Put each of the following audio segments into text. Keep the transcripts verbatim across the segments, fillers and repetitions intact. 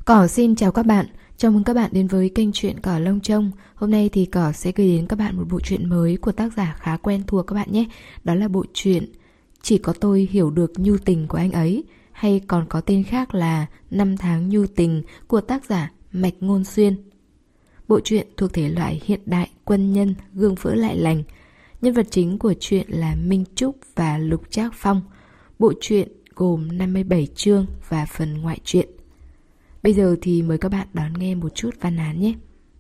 Cỏ xin chào các bạn, chào mừng các bạn đến với kênh truyện Cỏ Lông Trông. Hôm nay thì Cỏ sẽ gửi đến các bạn một bộ truyện mới của tác giả khá quen thuộc các bạn nhé. Đó là bộ truyện Chỉ có tôi hiểu được nhu tình của anh ấy, hay còn có tên khác là Năm tháng nhu tình của tác giả Mạch Ngôn Xuyên. Bộ truyện thuộc thể loại hiện đại, quân nhân, gương vỡ lại lành. Nhân vật chính của truyện là Minh Trúc và Lục Trác Phong. Bộ truyện gồm năm mươi bảy chương và phần ngoại truyện. Bây giờ thì mời các bạn đón nghe một chút văn án nhé.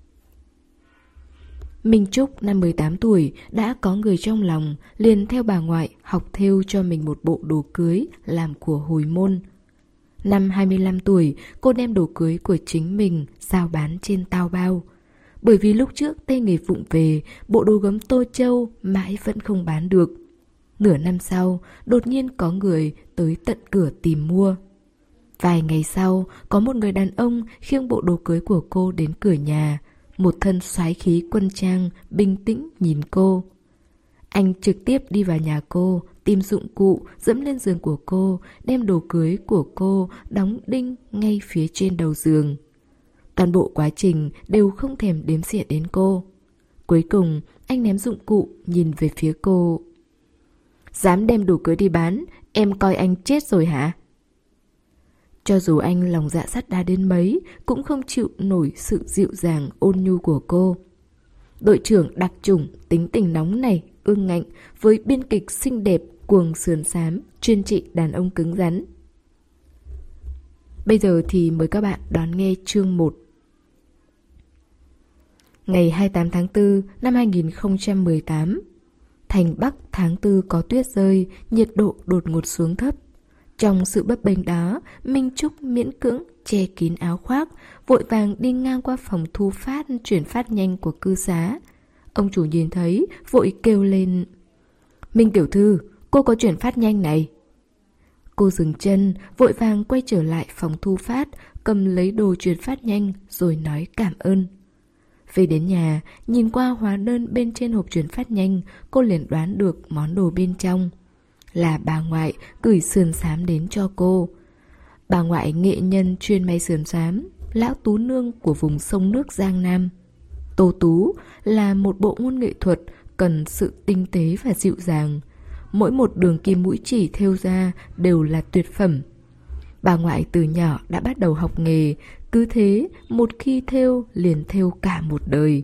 Minh Trúc năm mười tám tuổi đã có người trong lòng, liền theo bà ngoại học thêu cho mình một bộ đồ cưới làm của hồi môn. Năm hai mươi lăm tuổi, cô đem đồ cưới của chính mình giao bán trên Taobao. Bởi vì lúc trước tay nghề vụng về, bộ đồ gấm Tô Châu mãi vẫn không bán được. Nửa năm sau, đột nhiên có người tới tận cửa tìm mua. Vài ngày sau, có một người đàn ông khiêng bộ đồ cưới của cô đến cửa nhà, một thân soái khí quân trang, bình tĩnh nhìn cô. Anh trực tiếp đi vào nhà cô, tìm dụng cụ, dẫm lên giường của cô, đem đồ cưới của cô đóng đinh ngay phía trên đầu giường. Toàn bộ quá trình đều không thèm đếm xỉa đến cô. Cuối cùng, anh ném dụng cụ nhìn về phía cô. Dám đem đồ cưới đi bán, em coi anh chết rồi hả? Cho dù anh lòng dạ sắt đá đến mấy, cũng không chịu nổi sự dịu dàng ôn nhu của cô. Đội trưởng đặc chủng, tính tình nóng này, ương ngạnh, với biên kịch xinh đẹp, cuồng sườn xám, chuyên trị đàn ông cứng rắn. Bây giờ thì mời các bạn đón nghe chương một. Ngày hai mươi tám tháng tư năm hai nghìn không trăm mười tám, thành Bắc tháng tư có tuyết rơi, nhiệt độ đột ngột xuống thấp. Trong sự bấp bênh đó, Minh Trúc miễn cưỡng che kín áo khoác, vội vàng đi ngang qua phòng thu phát chuyển phát nhanh của cư xá. Ông chủ nhìn thấy, vội kêu lên: Minh tiểu thư, cô có chuyển phát nhanh này. Cô dừng chân, vội vàng quay trở lại phòng thu phát, cầm lấy đồ chuyển phát nhanh rồi nói cảm ơn. Về đến nhà, nhìn qua hóa đơn bên trên hộp chuyển phát nhanh, cô liền đoán được món đồ bên trong là bà ngoại gửi sườn xám đến cho cô. Bà ngoại nghệ nhân chuyên may sườn xám, lão tú nương của vùng sông nước Giang Nam. Tô tú là một bộ môn nghệ thuật cần sự tinh tế và dịu dàng. Mỗi một đường kim mũi chỉ thêu ra đều là tuyệt phẩm. Bà ngoại từ nhỏ đã bắt đầu học nghề, cứ thế một khi thêu liền thêu cả một đời.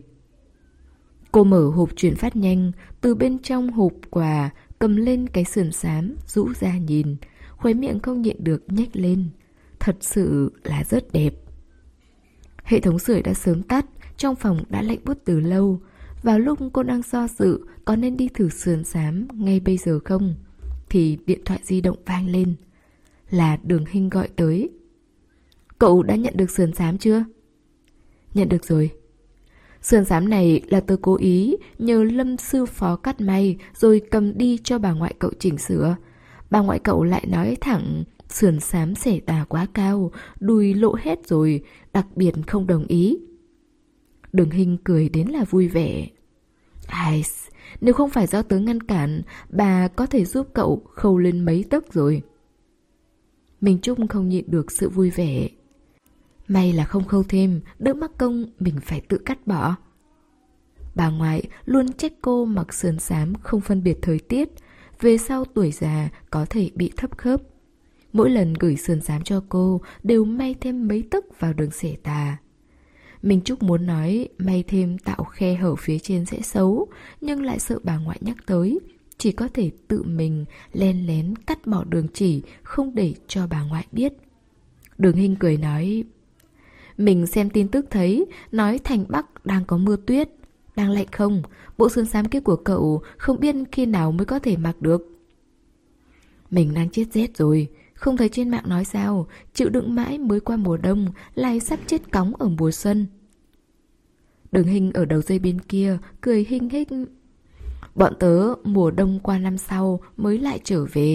Cô mở hộp chuyển phát nhanh, từ bên trong hộp quà cầm lên cái sườn xám, rũ ra nhìn, khóe miệng không nhịn được nhếch lên. Thật sự là rất đẹp. Hệ thống sưởi đã sớm tắt, trong phòng đã lạnh buốt từ lâu. Vào lúc cô đang do dự có nên đi thử sườn xám ngay bây giờ không, thì điện thoại di động vang lên. Là Đường Hinh gọi tới. Cậu đã nhận được sườn xám chưa? Nhận được rồi. Sườn xám này là tớ cố ý nhờ Lâm sư phó cắt may rồi cầm đi cho bà ngoại cậu chỉnh sửa. Bà ngoại cậu lại nói thẳng sườn xám xẻ tà quá cao, đùi lộ hết rồi, đặc biệt không đồng ý. Đường Hinh cười đến là vui vẻ. Ai, nếu không phải do tớ ngăn cản, bà có thể giúp cậu khâu lên mấy tấc rồi. Minh Trúc không nhịn được sự vui vẻ. May là không khâu thêm, đỡ mắc công mình phải tự cắt bỏ. Bà ngoại luôn trách cô mặc sườn xám không phân biệt thời tiết, về sau tuổi già có thể bị thấp khớp. Mỗi lần gửi sườn xám cho cô đều may thêm mấy tấc vào đường xẻ tà. Minh Trúc muốn nói may thêm tạo khe hở phía trên sẽ xấu, nhưng lại sợ bà ngoại nhắc tới, chỉ có thể tự mình len lén cắt bỏ đường chỉ, không để cho bà ngoại biết. Đường Hinh cười nói: Mình xem tin tức thấy nói thành Bắc đang có mưa tuyết, đang lạnh không? Bộ sườn xám kia của cậu không biết khi nào mới có thể mặc được. Mình đang chết rét rồi, không thấy trên mạng nói sao, chịu đựng mãi mới qua mùa đông, lại sắp chết cóng ở mùa xuân. Đường Hinh ở đầu dây bên kia cười hinh hích. Bọn tớ mùa đông qua năm sau mới lại trở về.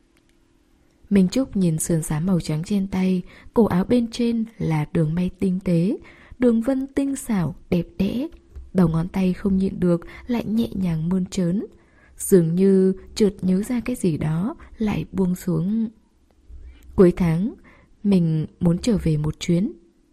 Minh Trúc nhìn sườn xám màu trắng trên tay, cổ áo bên trên là đường may tinh tế, đường vân tinh xảo, đẹp đẽ. Đầu ngón tay không nhịn được lại nhẹ nhàng mơn trớn, dường như chợt nhớ ra cái gì đó, lại buông xuống. Cuối tháng, mình muốn trở về một chuyến.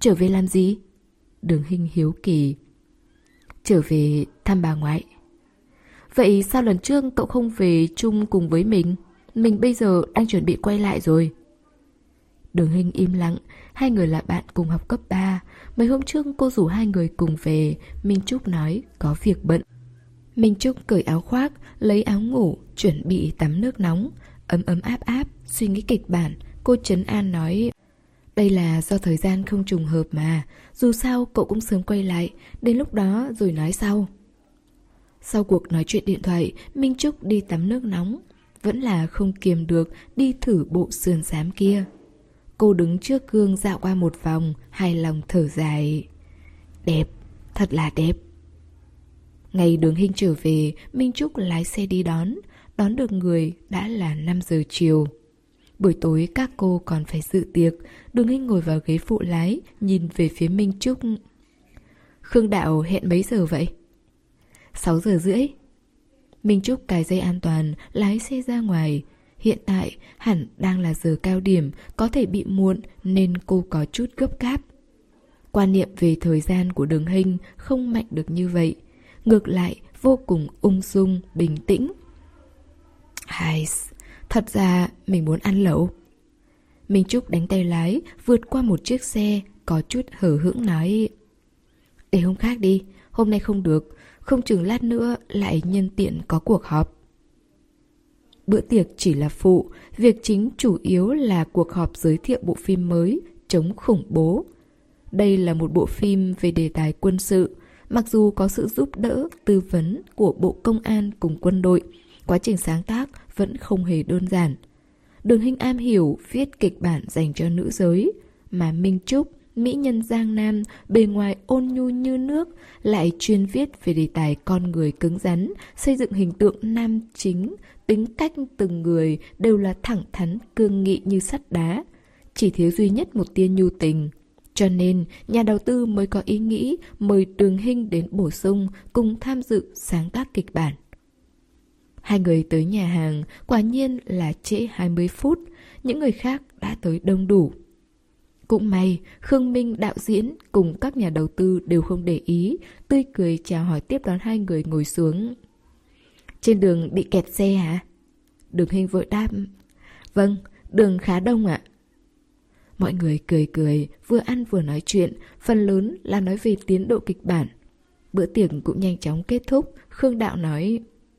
Trở về làm gì? Đường Hinh hiếu kỳ. Trở về thăm bà ngoại. Vậy sao lần trước cậu không về chung cùng với mình? Mình bây giờ đang chuẩn bị quay lại rồi. Đường Hinh im lặng. Hai người là bạn cùng học cấp ba. Mấy hôm trước cô rủ hai người cùng về. Minh Trúc nói có việc bận. Minh Trúc cởi áo khoác, lấy áo ngủ, chuẩn bị tắm nước nóng. Ấm ấm áp áp, suy nghĩ kịch bản. Cô trấn an nói, đây là do thời gian không trùng hợp mà. Dù sao cậu cũng sớm quay lại. Đến lúc đó rồi nói sau. Sau cuộc nói chuyện điện thoại, Minh Trúc đi tắm nước nóng. Vẫn là không kiềm được đi thử bộ sườn xám kia. Cô đứng trước gương dạo qua một vòng, hài lòng thở dài. Đẹp, thật là đẹp. Ngày Đường Hinh trở về, Minh Trúc lái xe đi đón. Đón được người đã là năm giờ chiều. Buổi tối các cô còn phải dự tiệc. Đường Hinh ngồi vào ghế phụ lái, nhìn về phía Minh Trúc. Khương Đạo hẹn mấy giờ vậy? Sáu giờ rưỡi. Minh Trúc cài dây an toàn, lái xe ra ngoài. Hiện tại hẳn đang là giờ cao điểm, có thể bị muộn nên cô có chút gấp gáp. Quan niệm về thời gian của Đường Hinh không mạnh được như vậy. Ngược lại vô cùng ung dung, bình tĩnh. Hay, thật ra mình muốn ăn lẩu. Minh Trúc đánh tay lái, vượt qua một chiếc xe, có chút hờ hững nói. Để hôm khác đi, hôm nay không được, không chừng lát nữa lại nhân tiện có cuộc họp. Bữa tiệc chỉ là phụ, việc chính chủ yếu là cuộc họp giới thiệu bộ phim mới, Chống khủng bố. Đây là một bộ phim về đề tài quân sự, mặc dù có sự giúp đỡ, tư vấn của Bộ Công an cùng quân đội, quá trình sáng tác vẫn không hề đơn giản. Đường Hinh am hiểu viết kịch bản dành cho nữ giới, mà Minh Trúc, mỹ nhân Giang Nam, bề ngoài ôn nhu như nước, lại chuyên viết về đề tài con người cứng rắn, xây dựng hình tượng nam chính, tính cách từng người đều là thẳng thắn, cương nghị như sắt đá, chỉ thiếu duy nhất một tia nhu tình. Cho nên, nhà đầu tư mới có ý nghĩ mời Đường Hinh đến bổ sung cùng tham dự sáng tác kịch bản. Hai người tới nhà hàng, quả nhiên là trễ hai mươi phút, những người khác đã tới đông đủ. Cũng may, Khương Minh đạo diễn cùng các nhà đầu tư đều không để ý, tươi cười chào hỏi tiếp đón hai người ngồi xuống. Trên đường bị kẹt xe hả? Đường Hinh vội đáp. Vâng, đường khá đông ạ. Mọi người cười cười, vừa ăn vừa nói chuyện, phần lớn là nói về tiến độ kịch bản. Bữa tiệc cũng nhanh chóng kết thúc, Khương Đạo nói.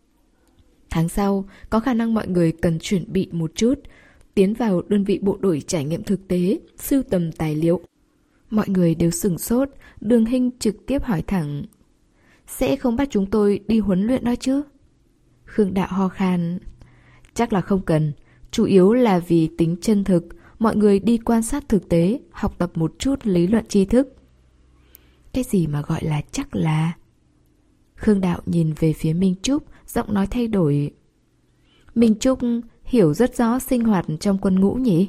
Tháng sau, có khả năng mọi người cần chuẩn bị một chút, tiến vào đơn vị bộ đội trải nghiệm thực tế, sưu tầm tài liệu. Mọi người đều sửng sốt, Đường Hinh trực tiếp hỏi thẳng. Sẽ không bắt chúng tôi đi huấn luyện đó chứ? Khương Đạo ho khan. Chắc là không cần, chủ yếu là vì tính chân thực, mọi người đi quan sát thực tế, học tập một chút lý luận tri thức. Cái gì mà gọi là chắc là? Khương Đạo nhìn về phía Minh Trúc, giọng nói thay đổi. Minh Trúc hiểu rất rõ sinh hoạt trong quân ngũ nhỉ?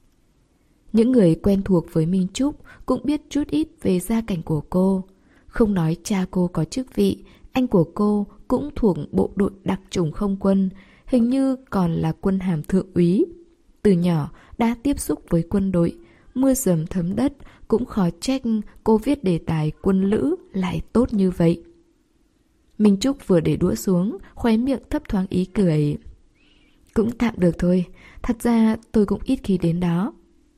Những người quen thuộc với Minh Trúc cũng biết chút ít về gia cảnh của cô. Không nói cha cô có chức vị, anh của cô cũng thuộc bộ đội đặc chủng không quân, hình như còn là quân hàm thượng úy. Từ nhỏ đã tiếp xúc với quân đội, mưa dầm thấm đất, cũng khó trách cô viết đề tài quân lữ lại tốt như vậy. Minh Trúc vừa để đũa xuống, khóe miệng thấp thoáng ý cười. Cũng tạm được thôi, thật ra tôi cũng ít khi đến đó.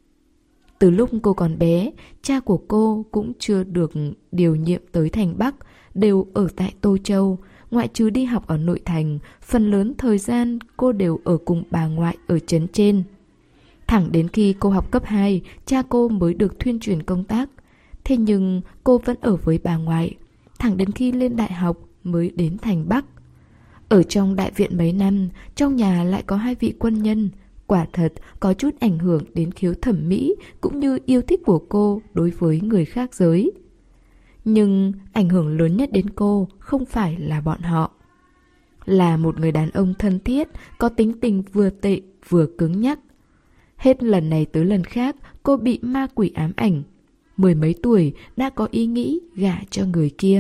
Từ lúc cô còn bé, cha của cô cũng chưa được điều nhiệm tới thành Bắc, đều ở tại Tô Châu. Ngoại trừ đi học ở nội thành, phần lớn thời gian cô đều ở cùng bà ngoại ở trấn trên. Thẳng đến khi cô học cấp hai, cha cô mới được thuyên truyền công tác. Thế nhưng cô vẫn ở với bà ngoại. Thẳng đến khi lên đại học mới đến thành Bắc. Ở trong đại viện mấy năm, trong nhà lại có hai vị quân nhân. Quả thật có chút ảnh hưởng đến khiếu thẩm mỹ cũng như yêu thích của cô đối với người khác giới. Nhưng ảnh hưởng lớn nhất đến cô không phải là bọn họ. Là một người đàn ông thân thiết, có tính tình vừa tệ vừa cứng nhắc. Hết lần này tới lần khác cô bị ma quỷ ám ảnh. Mười mấy tuổi đã có ý nghĩ gả cho người kia.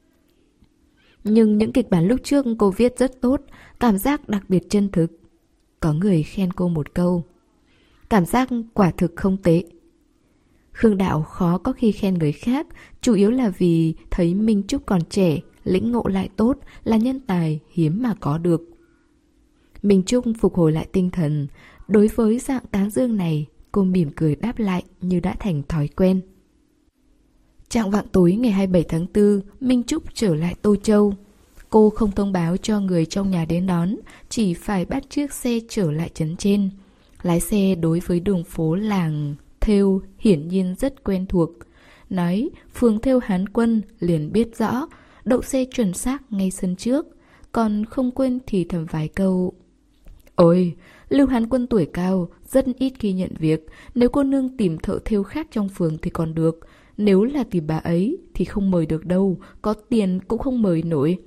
Nhưng những kịch bản lúc trước cô viết rất tốt, cảm giác đặc biệt chân thực. Có người khen cô một câu. Cảm giác quả thực không tệ. Khương Đạo khó có khi khen người khác, chủ yếu là vì thấy Minh Trúc còn trẻ, lĩnh ngộ lại tốt, là nhân tài hiếm mà có được. Minh Trúc phục hồi lại tinh thần, đối với dạng tán dương này, cô mỉm cười đáp lại như đã thành thói quen. Trạng vạng tối ngày hai mươi bảy tháng tư, Minh Trúc trở lại Tô Châu. Cô không thông báo cho người trong nhà đến đón, chỉ phải bắt chiếc xe trở lại trấn trên. Lái xe đối với đường phố làng thêu hiển nhiên rất quen thuộc. Nói phường thêu Hán Quân liền biết rõ, đậu xe chuẩn xác ngay sân trước, còn không quên thì thầm vài câu. Ôi, Lưu Hán Quân tuổi cao, rất ít khi nhận việc. Nếu cô nương tìm thợ thêu khác trong phường thì còn được. Nếu là tìm bà ấy thì không mời được đâu, có tiền cũng không mời nổi.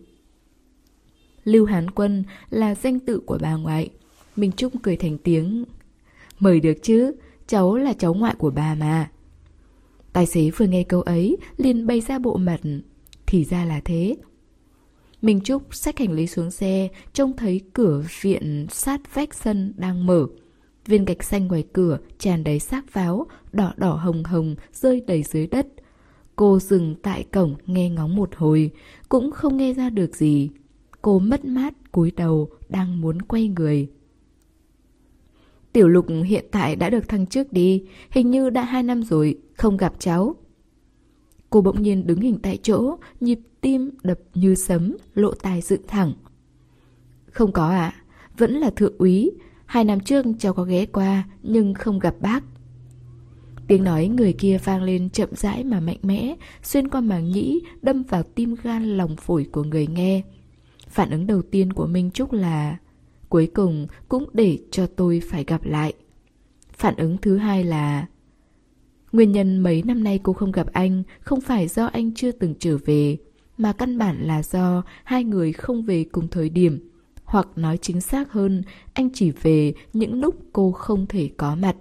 Lưu Hán Quân là danh tự của bà ngoại. Minh Trúc cười thành tiếng. Mời được chứ, cháu là cháu ngoại của bà mà. Tài xế vừa nghe câu ấy liền bày ra bộ mặt. Thì ra là thế. Minh Trúc xách hành lý xuống xe, trông thấy cửa viện sát vách sân đang mở. Viên gạch xanh ngoài cửa tràn đầy xác pháo, đỏ đỏ hồng hồng rơi đầy dưới đất. Cô dừng tại cổng nghe ngóng một hồi, cũng không nghe ra được gì. Cô mất mát cúi đầu, đang muốn quay người. Tiểu Lục hiện tại đã được thăng chức đi, hình như đã hai năm rồi, không gặp cháu. Cô bỗng nhiên đứng hình tại chỗ, nhịp tim đập như sấm, lộ tai dựng thẳng. Không có ạ, à, vẫn là thượng úy. Hai năm trước cháu có ghé qua, nhưng không gặp bác. Tiếng nói người kia vang lên chậm rãi mà mạnh mẽ, xuyên qua màng nhĩ, đâm vào tim gan lòng phổi của người nghe. Phản ứng đầu tiên của Minh Trúc là cuối cùng cũng để cho tôi phải gặp lại. Phản ứng thứ hai là nguyên nhân mấy năm nay cô không gặp anh không phải do anh chưa từng trở về, mà căn bản là do hai người không về cùng thời điểm. Hoặc nói chính xác hơn, anh chỉ về những lúc cô không thể có mặt.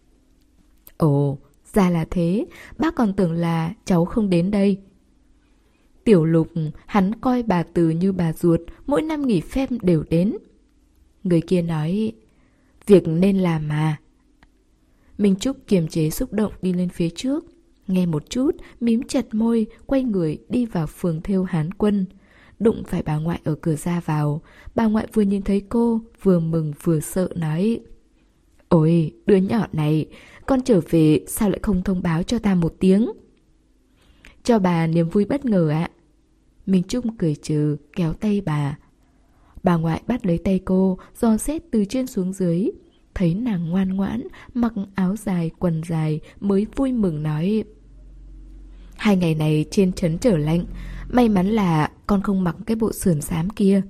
Ồ, ra là thế, bác còn tưởng là cháu không đến đây. Tiểu Lục, hắn coi bà Từ như bà ruột, mỗi năm nghỉ phép đều đến. Người kia nói, việc nên làm mà. Minh Trúc kiềm chế xúc động đi lên phía trước. Nghe một chút, mím chặt môi, quay người đi vào phường thêu Hán Quân. Đụng phải bà ngoại ở cửa ra vào. Bà ngoại vừa nhìn thấy cô, vừa mừng vừa sợ nói, ôi, đứa nhỏ này, con trở về sao lại không thông báo cho ta một tiếng? Cho bà niềm vui bất ngờ ạ. Minh Trúc cười trừ, kéo tay bà. Bà ngoại bắt lấy tay cô, dò xét từ trên xuống dưới. Thấy nàng ngoan ngoãn, mặc áo dài, quần dài mới vui mừng nói, hai ngày này trên trấn trở lạnh, may mắn là con không mặc cái bộ sườn xám kia.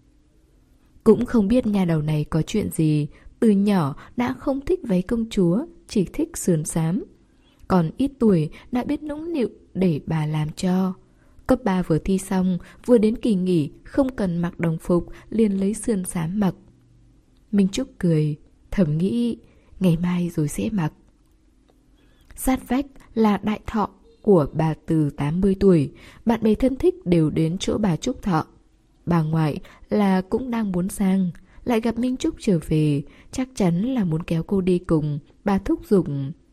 Cũng không biết nhà đầu này có chuyện gì, từ nhỏ đã không thích váy công chúa, chỉ thích sườn xám. Còn ít tuổi đã biết nũng nịu để bà làm cho. Cấp ba vừa thi xong, vừa đến kỳ nghỉ, không cần mặc đồng phục, liền lấy sườn xám mặc. Minh Trúc cười, thầm nghĩ, ngày mai rồi sẽ mặc. Sát vách là đại thọ của bà Từ tám mươi tuổi, bạn bè thân thích đều đến chỗ bà chúc thọ. Bà ngoại là cũng đang muốn sang, lại gặp Minh Trúc trở về, chắc chắn là muốn kéo cô đi cùng. Bà thúc giục,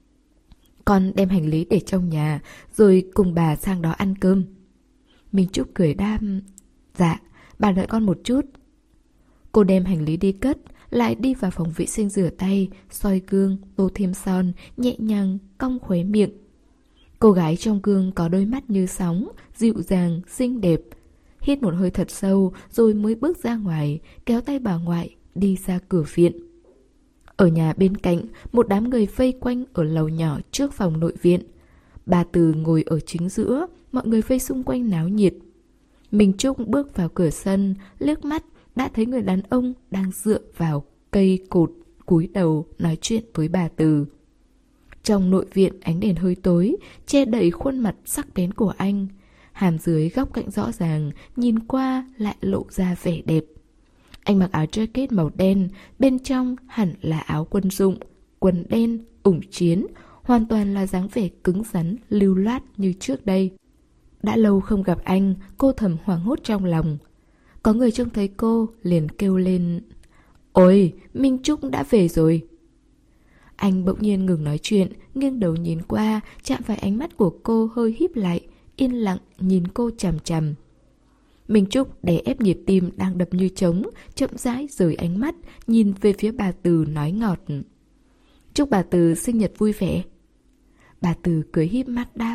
con đem hành lý để trong nhà, rồi cùng bà sang đó ăn cơm. Minh Trúc cười đam, dạ, bà đợi con một chút. Cô đem hành lý đi cất, lại đi vào phòng vệ sinh rửa tay, soi gương, tô thêm son, nhẹ nhàng cong khóe miệng. Cô gái trong gương có đôi mắt như sóng, dịu dàng, xinh đẹp. Hít một hơi thật sâu rồi mới bước ra ngoài, kéo tay bà ngoại đi ra cửa viện. Ở nhà bên cạnh, một đám người vây quanh ở lầu nhỏ trước phòng nội viện. Bà Từ ngồi ở chính giữa, mọi người vây xung quanh náo nhiệt. Minh Trúc bước vào cửa sân, liếc mắt đã thấy người đàn ông đang dựa vào cây cột, cúi đầu nói chuyện với bà Từ. Trong nội viện ánh đèn hơi tối, che đậy khuôn mặt sắc bén của anh. Hàm dưới góc cạnh rõ ràng, nhìn qua lại lộ ra vẻ đẹp. Anh mặc áo jacket màu đen, bên trong hẳn là áo quân dụng, quần đen, ủng chiến, hoàn toàn là dáng vẻ cứng rắn, lưu loát như trước đây. Đã lâu không gặp anh, cô thầm hoảng hốt trong lòng. Có người trông thấy cô, liền kêu lên, ôi, Minh Trúc đã về rồi. Anh bỗng nhiên ngừng nói chuyện, nghiêng đầu nhìn qua, chạm phải ánh mắt của cô hơi híp lại, yên lặng nhìn cô chằm chằm. Minh Trúc đè ép nhịp tim đang đập như trống, chậm rãi rời ánh mắt, nhìn về phía bà Từ nói ngọt. Chúc bà Từ sinh nhật vui vẻ. Bà Từ cười híp mắt đáp.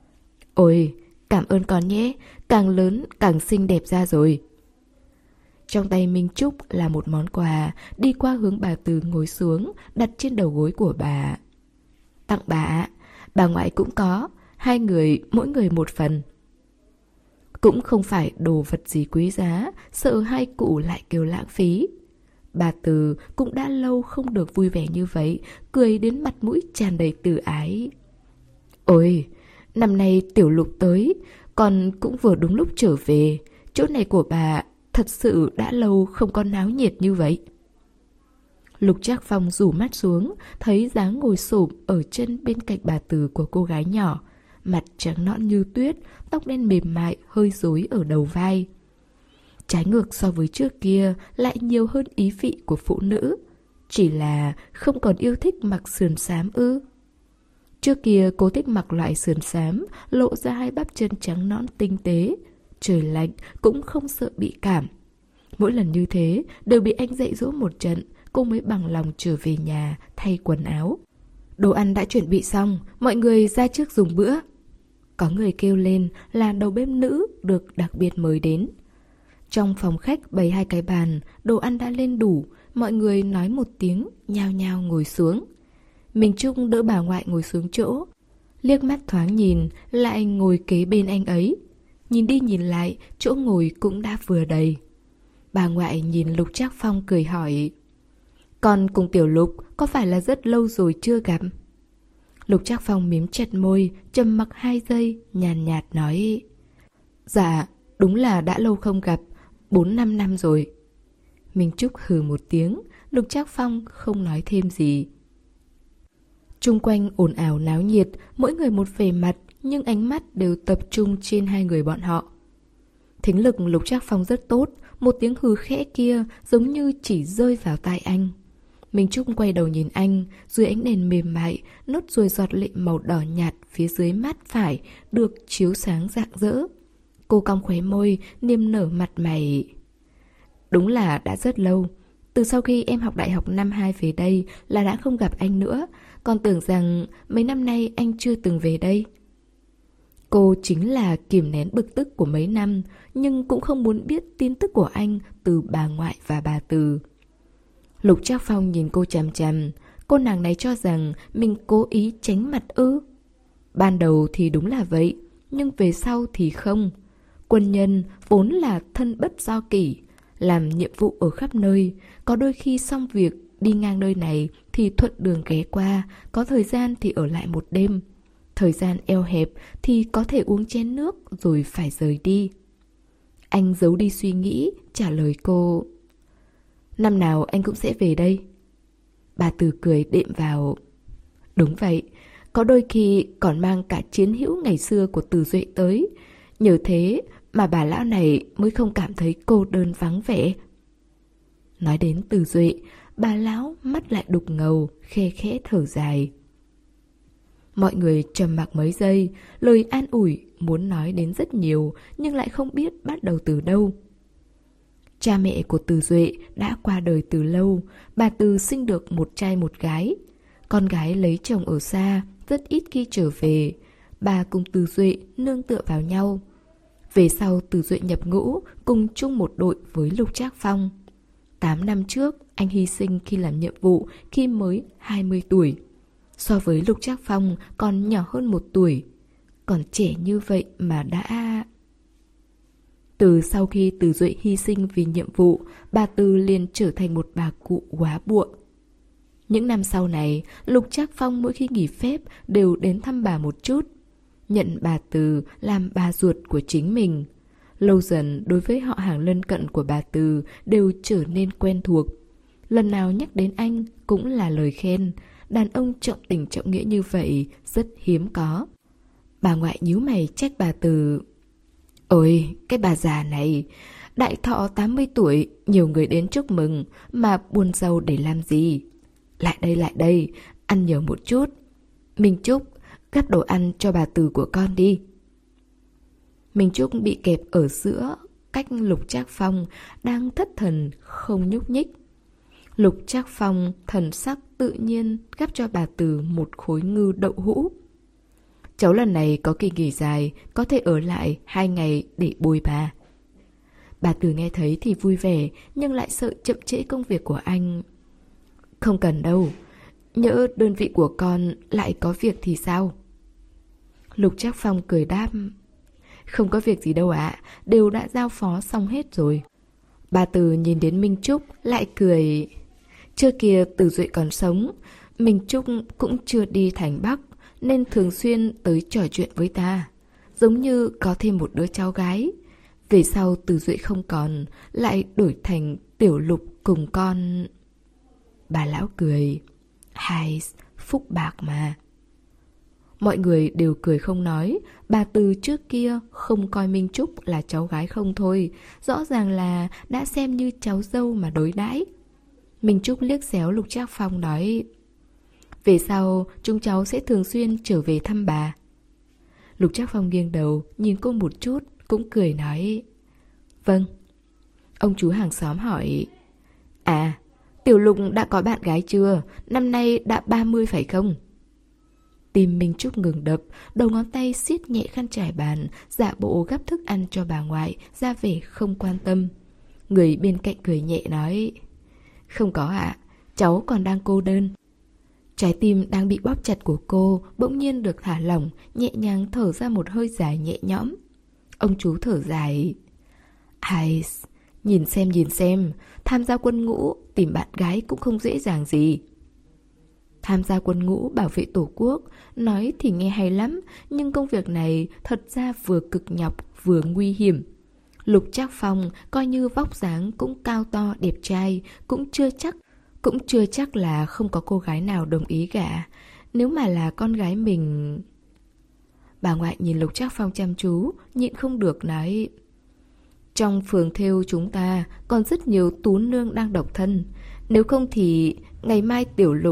Ôi, cảm ơn con nhé, càng lớn càng xinh đẹp ra rồi. Trong tay Minh Trúc là một món quà, đi qua hướng bà Từ ngồi xuống, đặt trên đầu gối của bà. Tặng bà ạ, bà ngoại cũng có, hai người mỗi người một phần. Cũng không phải đồ vật gì quý giá, sợ hai cụ lại kêu lãng phí. Bà Từ cũng đã lâu không được vui vẻ như vậy, cười đến mặt mũi tràn đầy từ ái. Ôi, năm nay Tiểu Lục tới, con cũng vừa đúng lúc trở về. Chỗ này của bà thật sự đã lâu không có náo nhiệt như vậy. Lục Trác Phong rủ mắt xuống, thấy dáng ngồi xổm ở chân bên cạnh bà Từ của cô gái nhỏ. Mặt trắng nõn như tuyết, tóc đen mềm mại hơi rối ở đầu vai. Trái ngược so với trước kia lại nhiều hơn ý vị của phụ nữ. Chỉ là không còn yêu thích mặc sườn xám ư. Trước kia cô thích mặc loại sườn xám, lộ ra hai bắp chân trắng nõn tinh tế. Trời lạnh cũng không sợ bị cảm. Mỗi lần như thế đều bị anh dạy dỗ một trận, cô mới bằng lòng trở về nhà thay quần áo. Đồ ăn đã chuẩn bị xong, mọi người ra trước dùng bữa. Có người kêu lên là đầu bếp nữ được đặc biệt mời đến. Trong phòng khách bày hai cái bàn, đồ ăn đã lên đủ, mọi người nói một tiếng, nhao nhao ngồi xuống. Minh Trúc đỡ bà ngoại ngồi xuống chỗ, liếc mắt thoáng nhìn, lại ngồi kế bên anh ấy. Nhìn đi nhìn lại, chỗ ngồi cũng đã vừa đầy. Bà ngoại nhìn Lục Trác Phong cười hỏi, con cùng Tiểu Lục có phải là rất lâu rồi chưa gặp? Lục Trác Phong mím chặt môi, trầm mặc hai giây, nhàn nhạt nói, dạ, đúng là đã lâu không gặp, bốn năm năm rồi. Minh Trúc hừ một tiếng, Lục Trác Phong không nói thêm gì. Chung quanh ồn ào náo nhiệt, mỗi người một vẻ mặt, nhưng ánh mắt đều tập trung trên hai người bọn họ. Thính lực Lục Trác Phong rất tốt, một tiếng hừ khẽ kia giống như chỉ rơi vào tai anh. Minh Trúc quay đầu nhìn anh, dưới ánh đèn mềm mại, nốt ruồi giọt lệ màu đỏ nhạt phía dưới mắt phải được chiếu sáng rạng rỡ. Cô cong khóe môi, niềm nở mặt mày. Đúng là đã rất lâu. Từ sau khi em học đại học năm hai về đây là đã không gặp anh nữa, còn tưởng rằng mấy năm nay anh chưa từng về đây. Cô chính là kìm nén bực tức của mấy năm, nhưng cũng không muốn biết tin tức của anh từ bà ngoại và bà Từ. Lục Trác Phong nhìn cô chằm chằm, cô nàng này cho rằng mình cố ý tránh mặt ư. Ban đầu thì đúng là vậy, nhưng về sau thì không. Quân nhân vốn là thân bất do kỷ, làm nhiệm vụ ở khắp nơi, có đôi khi xong việc đi ngang nơi này thì thuận đường ghé qua, có thời gian thì ở lại một đêm. Thời gian eo hẹp thì có thể uống chén nước rồi phải rời đi. Anh giấu đi suy nghĩ, trả lời cô, năm nào anh cũng sẽ về đây. Bà Từ cười đệm vào, đúng vậy, có đôi khi còn mang cả chiến hữu ngày xưa của Từ Duệ tới. Nhờ thế mà bà lão này mới không cảm thấy cô đơn vắng vẻ. Nói đến Từ Duệ, bà lão mắt lại đục ngầu, khe khẽ thở dài. Mọi người trầm mặc mấy giây, lời an ủi muốn nói đến rất nhiều, nhưng lại không biết bắt đầu từ đâu. Cha mẹ của Từ Duệ đã qua đời từ lâu, bà Từ sinh được một trai một gái. Con gái lấy chồng ở xa, rất ít khi trở về. Bà cùng Từ Duệ nương tựa vào nhau. Về sau Từ Duệ nhập ngũ, cùng chung một đội với Lục Trác Phong. Tám năm trước, anh hy sinh khi làm nhiệm vụ khi mới hai mươi tuổi. So với Lục Trác Phong còn nhỏ hơn một tuổi. Còn trẻ như vậy mà đã... Từ sau khi Từ Duệ hy sinh vì nhiệm vụ, bà Từ liền trở thành một bà cụ quá bụa. Những năm sau này, Lục Trác Phong mỗi khi nghỉ phép đều đến thăm bà một chút, nhận bà Từ làm bà ruột của chính mình. Lâu dần đối với họ hàng lân cận của bà Từ đều trở nên quen thuộc. Lần nào nhắc đến anh cũng là lời khen. Đàn ông trọng tình trọng nghĩa như vậy rất hiếm có. Bà ngoại nhíu mày trách bà Từ. Ôi, cái bà già này, đại thọ tám mươi tuổi, nhiều người đến chúc mừng, mà buồn giàu để làm gì? Lại đây, lại đây, ăn nhiều một chút. Minh Trúc, gắp đồ ăn cho bà Từ của con đi. Minh Trúc bị kẹp ở giữa, cách Lục Trác Phong đang thất thần không nhúc nhích. Lục Trác Phong thần sắc tự nhiên gắp cho bà Từ một khối ngư đậu hũ. Cháu lần này có kỳ nghỉ dài, có thể ở lại hai ngày để bồi bà. Bà Từ nghe thấy thì vui vẻ, nhưng lại sợ chậm trễ công việc của anh. Không cần đâu, nhỡ đơn vị của con lại có việc thì sao? Lục Trác Phong cười đáp. Không có việc gì đâu ạ, à, đều đã giao phó xong hết rồi. Bà Từ nhìn đến Minh Trúc lại cười. Trước kia Từ Duệ còn sống, Minh Trúc cũng chưa đi thành Bắc, nên thường xuyên tới trò chuyện với ta, giống như có thêm một đứa cháu gái. Về sau Từ Duệ không còn, lại đổi thành Tiểu Lục cùng con. Bà lão cười. Hai, phúc bạc mà. Mọi người đều cười không nói. Bà Từ trước kia không coi Minh Trúc là cháu gái không thôi, rõ ràng là đã xem như cháu dâu mà đối đãi. Minh Trúc liếc xéo Lục Trác Phong nói, về sau chúng cháu sẽ thường xuyên trở về thăm bà. Lục Trác Phong nghiêng đầu nhìn cô một chút, cũng cười nói, vâng. Ông chú hàng xóm hỏi, à, Tiểu Lục đã có bạn gái chưa? Năm nay đã ba mươi phải không? Tim Minh Trúc ngừng đập, đầu ngón tay siết nhẹ khăn trải bàn, giả bộ gắp thức ăn cho bà ngoại, ra vẻ không quan tâm. Người bên cạnh cười nhẹ nói, không có ạ, à, cháu còn đang cô đơn. Trái tim đang bị bóp chặt của cô bỗng nhiên được thả lỏng, nhẹ nhàng thở ra một hơi dài nhẹ nhõm. Ông chú thở dài, ai, nhìn xem nhìn xem, tham gia quân ngũ tìm bạn gái cũng không dễ dàng gì. Tham gia quân ngũ bảo vệ tổ quốc, nói thì nghe hay lắm, nhưng công việc này thật ra vừa cực nhọc vừa nguy hiểm. Lục Trác Phong coi như vóc dáng cũng cao to đẹp trai, cũng chưa chắc cũng chưa chắc là không có cô gái nào đồng ý cả. Nếu mà là con gái mình... Bà ngoại nhìn Lục Trác Phong chăm chú, nhịn không được nói, trong phường thêu chúng ta còn rất nhiều tú nương đang độc thân, nếu không thì ngày mai Tiểu Lục...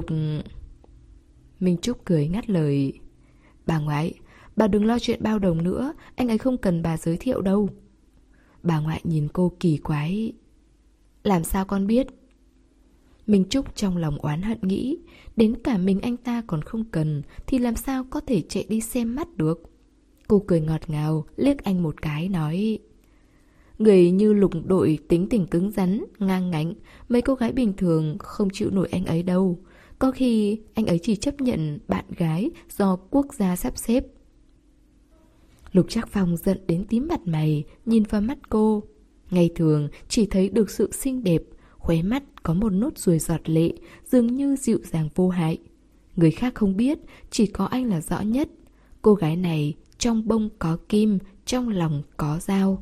Minh Trúc cười ngắt lời, bà ngoại, bà đừng lo chuyện bao đồng nữa, anh ấy không cần bà giới thiệu đâu. Bà ngoại nhìn cô kỳ quái, làm sao con biết? Minh Trúc trong lòng oán hận nghĩ, đến cả mình anh ta còn không cần thì làm sao có thể chạy đi xem mắt được. Cô cười ngọt ngào, liếc anh một cái nói, người như Lục đội tính tình cứng rắn, ngang ngạnh, mấy cô gái bình thường không chịu nổi anh ấy đâu. Có khi anh ấy chỉ chấp nhận bạn gái do quốc gia sắp xếp. Lục Trác Phong giận đến tím mặt mày, nhìn vào mắt cô. Ngày thường chỉ thấy được sự xinh đẹp, khóe mắt có một nốt ruồi giọt lệ, dường như dịu dàng vô hại. Người khác không biết, chỉ có anh là rõ nhất. Cô gái này trong bông có kim, trong lòng có dao.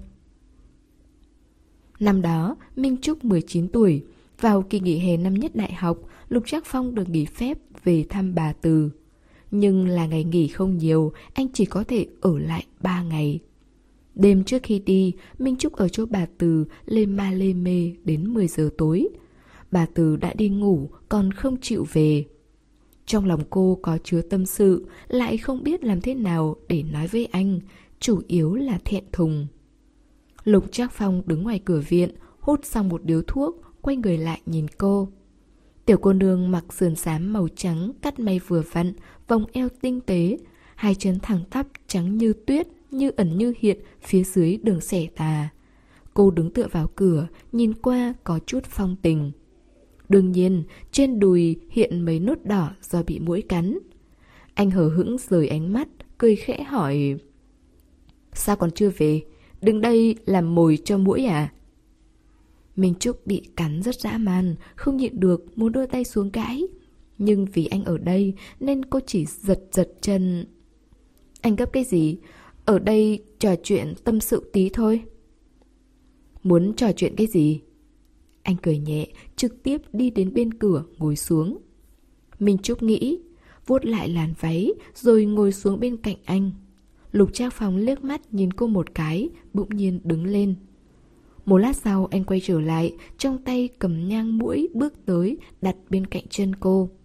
Năm đó, Minh Trúc mười chín tuổi. Vào kỳ nghỉ hè năm nhất đại học, Lục Trác Phong được nghỉ phép về thăm bà Từ. Nhưng là ngày nghỉ không nhiều, anh chỉ có thể ở lại ba ngày. Đêm trước khi đi, Minh Trúc ở chỗ bà Từ lê ma lê mê đến mười giờ tối. Bà Từ đã đi ngủ, còn không chịu về. Trong lòng cô có chứa tâm sự, lại không biết làm thế nào để nói với anh, chủ yếu là thẹn thùng. Lục Trác Phong đứng ngoài cửa viện, hút xong một điếu thuốc, quay người lại nhìn cô. Tiểu cô nương mặc sườn xám màu trắng cắt may vừa vặn, vòng eo tinh tế, hai chân thẳng tắp trắng như tuyết, như ẩn như hiện phía dưới đường xẻ tà. Cô đứng tựa vào cửa, nhìn qua có chút phong tình. Đương nhiên, trên đùi hiện mấy nốt đỏ do bị muỗi cắn. Anh hờ hững rời ánh mắt, cười khẽ hỏi, sao còn chưa về? Đứng đây làm mồi cho muỗi à? Minh Trúc bị cắn rất dã man, không nhịn được muốn đưa tay xuống gãi. Nhưng vì anh ở đây nên cô chỉ giật giật chân. Anh gấp cái gì? Ở đây trò chuyện tâm sự tí thôi. Muốn trò chuyện cái gì? Anh cười nhẹ, trực tiếp đi đến bên cửa ngồi xuống. Minh Trúc nghĩ, vuốt lại làn váy rồi ngồi xuống bên cạnh anh. Lục Trác Phong liếc mắt nhìn cô một cái, bỗng nhiên đứng lên. Một lát sau anh quay trở lại, trong tay cầm nhang muỗi bước tới đặt bên cạnh chân cô.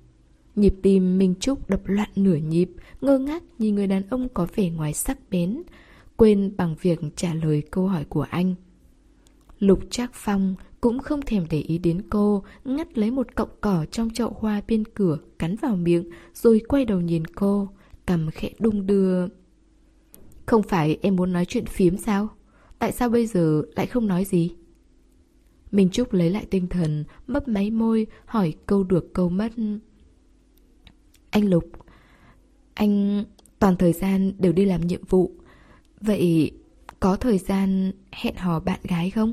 Nhịp tim Minh Trúc đập loạn nửa nhịp, ngơ ngác nhìn người đàn ông có vẻ ngoài sắc bén, quên bằng việc trả lời câu hỏi của anh. Lục Trác Phong cũng không thèm để ý đến cô, ngắt lấy một cọng cỏ trong chậu hoa bên cửa, cắn vào miệng, rồi quay đầu nhìn cô, cằm khẽ đung đưa. Không phải em muốn nói chuyện phiếm sao? Tại sao bây giờ lại không nói gì? Minh Trúc lấy lại tinh thần, mấp máy môi, hỏi câu được câu mất. Anh Lục, anh toàn thời gian đều đi làm nhiệm vụ. Vậy có thời gian hẹn hò bạn gái không?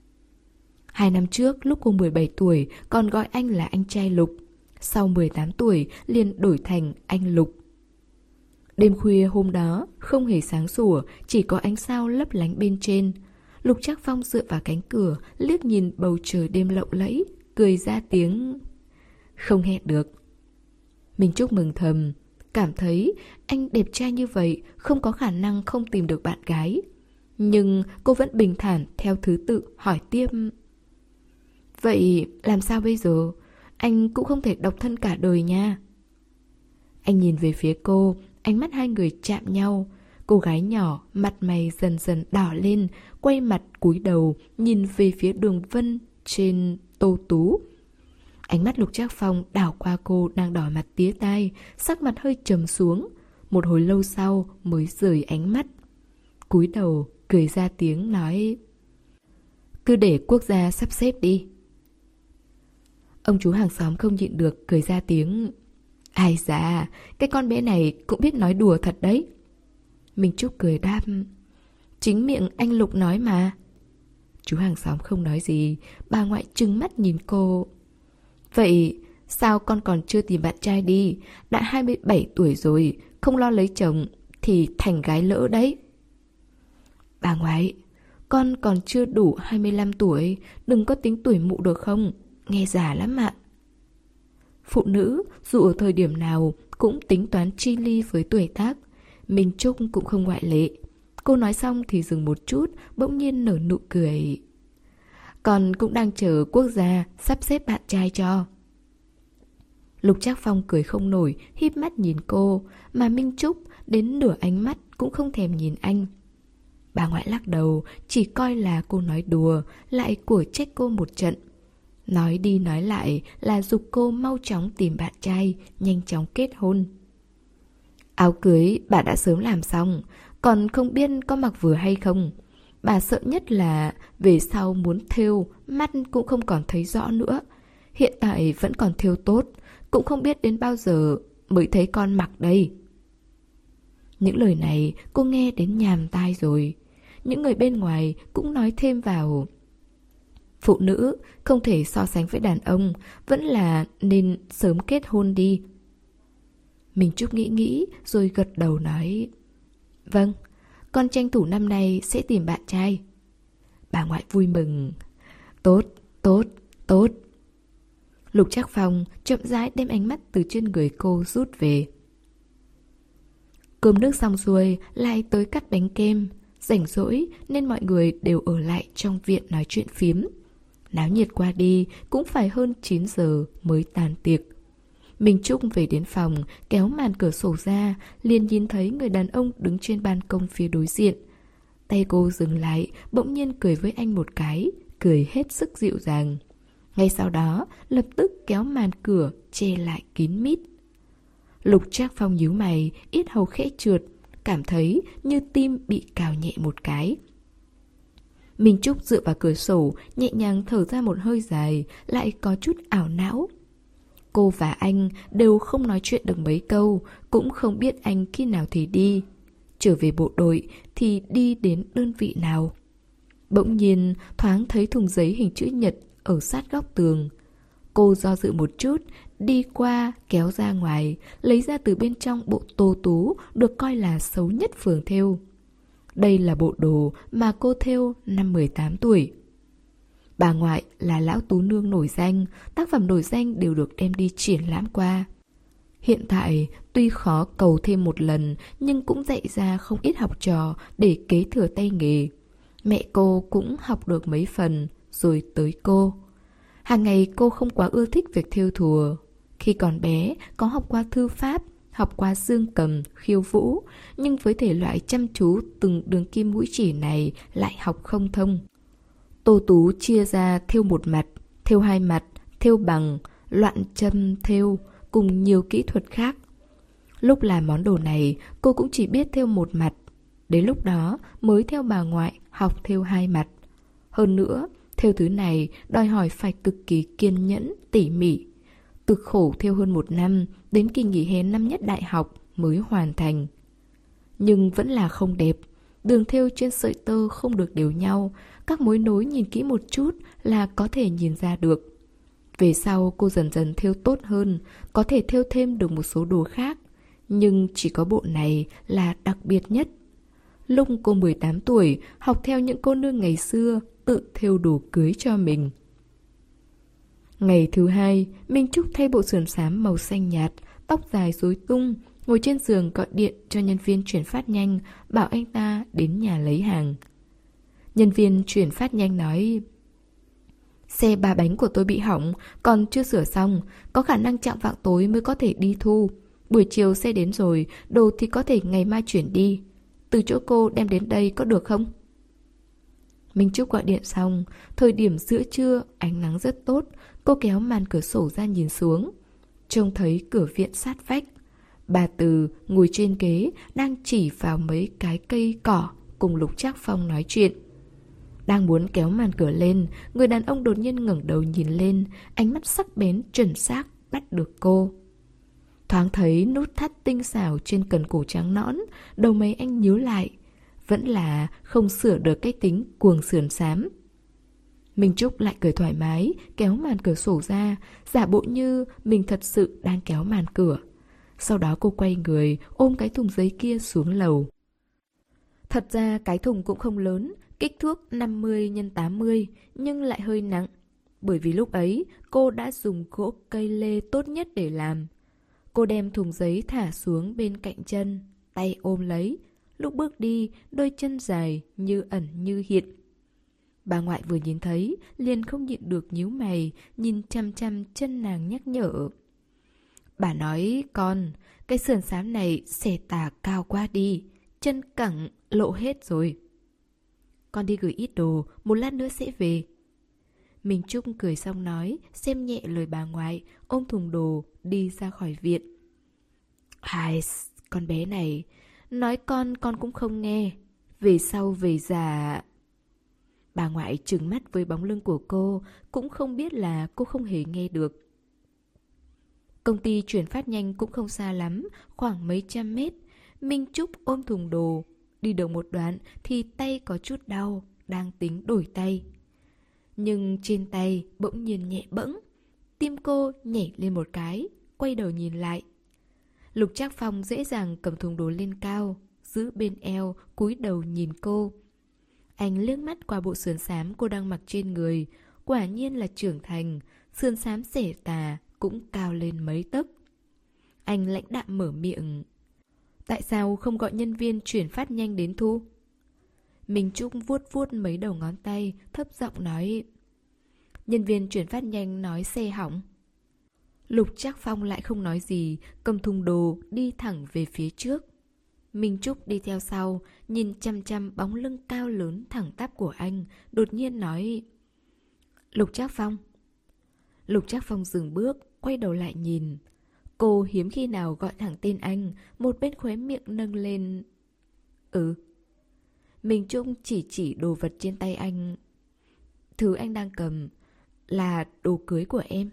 Hai năm trước, lúc cô mười bảy tuổi, còn gọi anh là anh trai Lục. Sau mười tám tuổi, liền đổi thành anh Lục. Đêm khuya hôm đó, không hề sáng sủa, chỉ có ánh sao lấp lánh bên trên. Lục Trác Phong dựa vào cánh cửa, liếc nhìn bầu trời đêm lộng lẫy, cười ra tiếng. Không hẹn được. Minh Trúc mừng thầm, cảm thấy anh đẹp trai như vậy, không có khả năng không tìm được bạn gái. Nhưng cô vẫn bình thản theo thứ tự hỏi tiếp. Vậy làm sao bây giờ? Anh cũng không thể độc thân cả đời nha. Anh nhìn về phía cô, ánh mắt hai người chạm nhau. Cô gái nhỏ, mặt mày dần dần đỏ lên, quay mặt cúi đầu, nhìn về phía đường vân trên tô tú. Ánh mắt Lục Trác Phong đảo qua cô đang đỏ mặt tía tai, sắc mặt hơi trầm xuống. Một hồi lâu sau mới rời ánh mắt. Cúi đầu, cười ra tiếng nói. Cứ để quốc gia sắp xếp đi. Ông chú hàng xóm không nhịn được, cười ra tiếng. Ai da, cái con bé này cũng biết nói đùa thật đấy. Minh Trúc cười đáp. Chính miệng anh Lục nói mà. Chú hàng xóm không nói gì, bà ngoại trừng mắt nhìn cô. Vậy sao con còn chưa tìm bạn trai đi? Đã hai mươi bảy tuổi rồi, không lo lấy chồng thì thành gái lỡ đấy. Bà ngoại, con còn chưa đủ hai mươi lăm tuổi, đừng có tính tuổi mụ được không? Nghe già lắm ạ. Phụ nữ dù ở thời điểm nào cũng tính toán chi ly với tuổi tác. Minh Trúc cũng không ngoại lệ. Cô nói xong thì dừng một chút, bỗng nhiên nở nụ cười. Con cũng đang chờ quốc gia sắp xếp bạn trai cho. Lục Trác Phong cười không nổi, híp mắt nhìn cô, mà Minh Trúc đến nửa ánh mắt cũng không thèm nhìn anh. Bà ngoại lắc đầu, chỉ coi là cô nói đùa, lại của trách cô một trận. Nói đi nói lại là giục cô mau chóng tìm bạn trai, nhanh chóng kết hôn. Áo cưới bà đã sớm làm xong, còn không biết có mặc vừa hay không. Bà sợ nhất là về sau muốn thêu, mắt cũng không còn thấy rõ nữa. Hiện tại vẫn còn thêu tốt, cũng không biết đến bao giờ mới thấy con mặc đây. Những lời này cô nghe đến nhàm tai rồi. Những người bên ngoài cũng nói thêm vào. Phụ nữ không thể so sánh với đàn ông, vẫn là nên sớm kết hôn đi. Mình Trúc nghĩ nghĩ rồi gật đầu nói. Vâng, con tranh thủ năm nay sẽ tìm bạn trai. Bà ngoại vui mừng. Tốt, tốt, tốt. Lục Trác Phong chậm rãi đem ánh mắt từ trên người cô rút về. Cơm nước xong xuôi, lại tới cắt bánh kem. Rảnh rỗi nên mọi người đều ở lại trong viện nói chuyện phiếm. Náo nhiệt qua đi cũng phải hơn chín giờ mới tàn tiệc. Minh Trúc về đến phòng, kéo màn cửa sổ ra, liền nhìn thấy người đàn ông đứng trên ban công phía đối diện. Tay cô dừng lại, bỗng nhiên cười với anh một cái, cười hết sức dịu dàng. Ngay sau đó, lập tức kéo màn cửa che lại kín mít. Lục Trác Phong nhíu mày, yết hầu khẽ trượt, cảm thấy như tim bị cào nhẹ một cái. Minh Trúc dựa vào cửa sổ, nhẹ nhàng thở ra một hơi dài, lại có chút ảo não. Cô và anh đều không nói chuyện được mấy câu, cũng không biết anh khi nào thì đi. Trở về bộ đội thì đi đến đơn vị nào. Bỗng nhiên thoáng thấy thùng giấy hình chữ nhật ở sát góc tường. Cô do dự một chút, đi qua kéo ra ngoài, lấy ra từ bên trong bộ tô tú được coi là xấu nhất phường thêu. Đây là bộ đồ mà cô thêu năm mười tám tuổi. Bà ngoại là lão tú nương nổi danh, tác phẩm nổi danh đều được đem đi triển lãm qua. Hiện tại tuy khó cầu thêm một lần nhưng cũng dạy ra không ít học trò để kế thừa tay nghề. Mẹ cô cũng học được mấy phần rồi tới cô. Hàng ngày cô không quá ưa thích việc thêu thùa. Khi còn bé, có học qua thư pháp, học qua dương cầm, khiêu vũ, nhưng với thể loại chăm chú từng đường kim mũi chỉ này lại học không thông. Tô Tú chia ra thêu một mặt, thêu hai mặt, thêu bằng, loạn châm thêu cùng nhiều kỹ thuật khác. Lúc làm món đồ này, cô cũng chỉ biết thêu một mặt. Đến lúc đó mới theo bà ngoại học thêu hai mặt. Hơn nữa, thêu thứ này đòi hỏi phải cực kỳ kiên nhẫn, tỉ mỉ. Cực khổ thêu hơn một năm, đến kỳ nghỉ hè năm nhất đại học mới hoàn thành. Nhưng vẫn là không đẹp. Đường thêu trên sợi tơ không được đều nhau, các mối nối nhìn kỹ một chút là có thể nhìn ra được. Về sau cô dần dần thêu tốt hơn, có thể thêu thêm được một số đồ khác, nhưng chỉ có bộ này là đặc biệt nhất. Lúc cô mười tám tuổi, học theo những cô nương ngày xưa, tự thêu đồ cưới cho mình. Ngày thứ hai, Minh Trúc thay bộ sườn xám màu xanh nhạt, tóc dài rối tung, ngồi trên giường gọi điện cho nhân viên chuyển phát nhanh, bảo anh ta đến nhà lấy hàng. Nhân viên chuyển phát nhanh nói: xe ba bánh của tôi bị hỏng, còn chưa sửa xong, có khả năng chạng vạng tối mới có thể đi thu. Buổi chiều xe đến rồi, đồ thì có thể ngày mai chuyển đi. Từ chỗ cô đem đến đây có được không? Minh Trúc gọi điện xong, thời điểm giữa trưa, ánh nắng rất tốt, cô kéo màn cửa sổ ra nhìn xuống. Trông thấy cửa viện sát vách. Bà Từ ngồi trên ghế, đang chỉ vào mấy cái cây cỏ, cùng Lục Trác Phong nói chuyện. Đang muốn kéo màn cửa lên, người đàn ông đột nhiên ngẩng đầu nhìn lên, ánh mắt sắc bén chuẩn xác bắt được cô. Thoáng thấy nút thắt tinh xảo trên cần cổ trắng nõn, đầu mấy anh nhíu lại. Vẫn là không sửa được cái tính cuồng sườn xám. Minh Trúc lại cười thoải mái, kéo màn cửa sổ ra, giả bộ như mình thật sự đang kéo màn cửa. Sau đó cô quay người, ôm cái thùng giấy kia xuống lầu. Thật ra cái thùng cũng không lớn, kích thước năm mươi nhân tám mươi, nhưng lại hơi nặng. Bởi vì lúc ấy, cô đã dùng gỗ cây lê tốt nhất để làm. Cô đem thùng giấy thả xuống bên cạnh chân, tay ôm lấy. Lúc bước đi, đôi chân dài như ẩn như hiện. Bà ngoại vừa nhìn thấy, liền không nhịn được nhíu mày, nhìn chăm chăm chân nàng nhắc nhở. Bà nói, con, cái sườn xám này xẻ tà cao quá đi, chân cẳng lộ hết rồi. Con đi gửi ít đồ, một lát nữa sẽ về. Minh Trúc cười xong nói, xem nhẹ lời bà ngoại, ôm thùng đồ, đi ra khỏi viện. Hai, con bé này, nói con, con cũng không nghe. Về sau về già... Bà ngoại trừng mắt với bóng lưng của cô, cũng không biết là cô không hề nghe được. Công ty chuyển phát nhanh cũng không xa lắm, khoảng mấy trăm mét. Minh Trúc ôm thùng đồ, đi được một đoạn thì tay có chút đau, đang tính đổi tay. Nhưng trên tay bỗng nhiên nhẹ bẫng, tim cô nhảy lên một cái, quay đầu nhìn lại. Lục Trác Phong dễ dàng cầm thùng đồ lên cao, giữ bên eo, cúi đầu nhìn cô. Anh liếc mắt qua bộ sườn xám cô đang mặc trên người, quả nhiên là trưởng thành, sườn xám xẻ tà cũng cao lên mấy tấc. Anh lãnh đạm mở miệng. Tại sao không gọi nhân viên chuyển phát nhanh đến thu? Minh Trúc vuốt vuốt mấy đầu ngón tay, thấp giọng nói. Nhân viên chuyển phát nhanh nói xe hỏng. Lục Trác Phong lại không nói gì, cầm thùng đồ đi thẳng về phía trước. Minh Trúc đi theo sau, nhìn chăm chăm bóng lưng cao lớn thẳng tắp của anh, đột nhiên nói. Lục Trác Phong. Lục Trác Phong dừng bước, quay đầu lại nhìn. Cô hiếm khi nào gọi thẳng tên anh, một bên khóe miệng nâng lên. Ừ. Minh Trúc chỉ chỉ đồ vật trên tay anh. Thứ anh đang cầm là đồ cưới của em.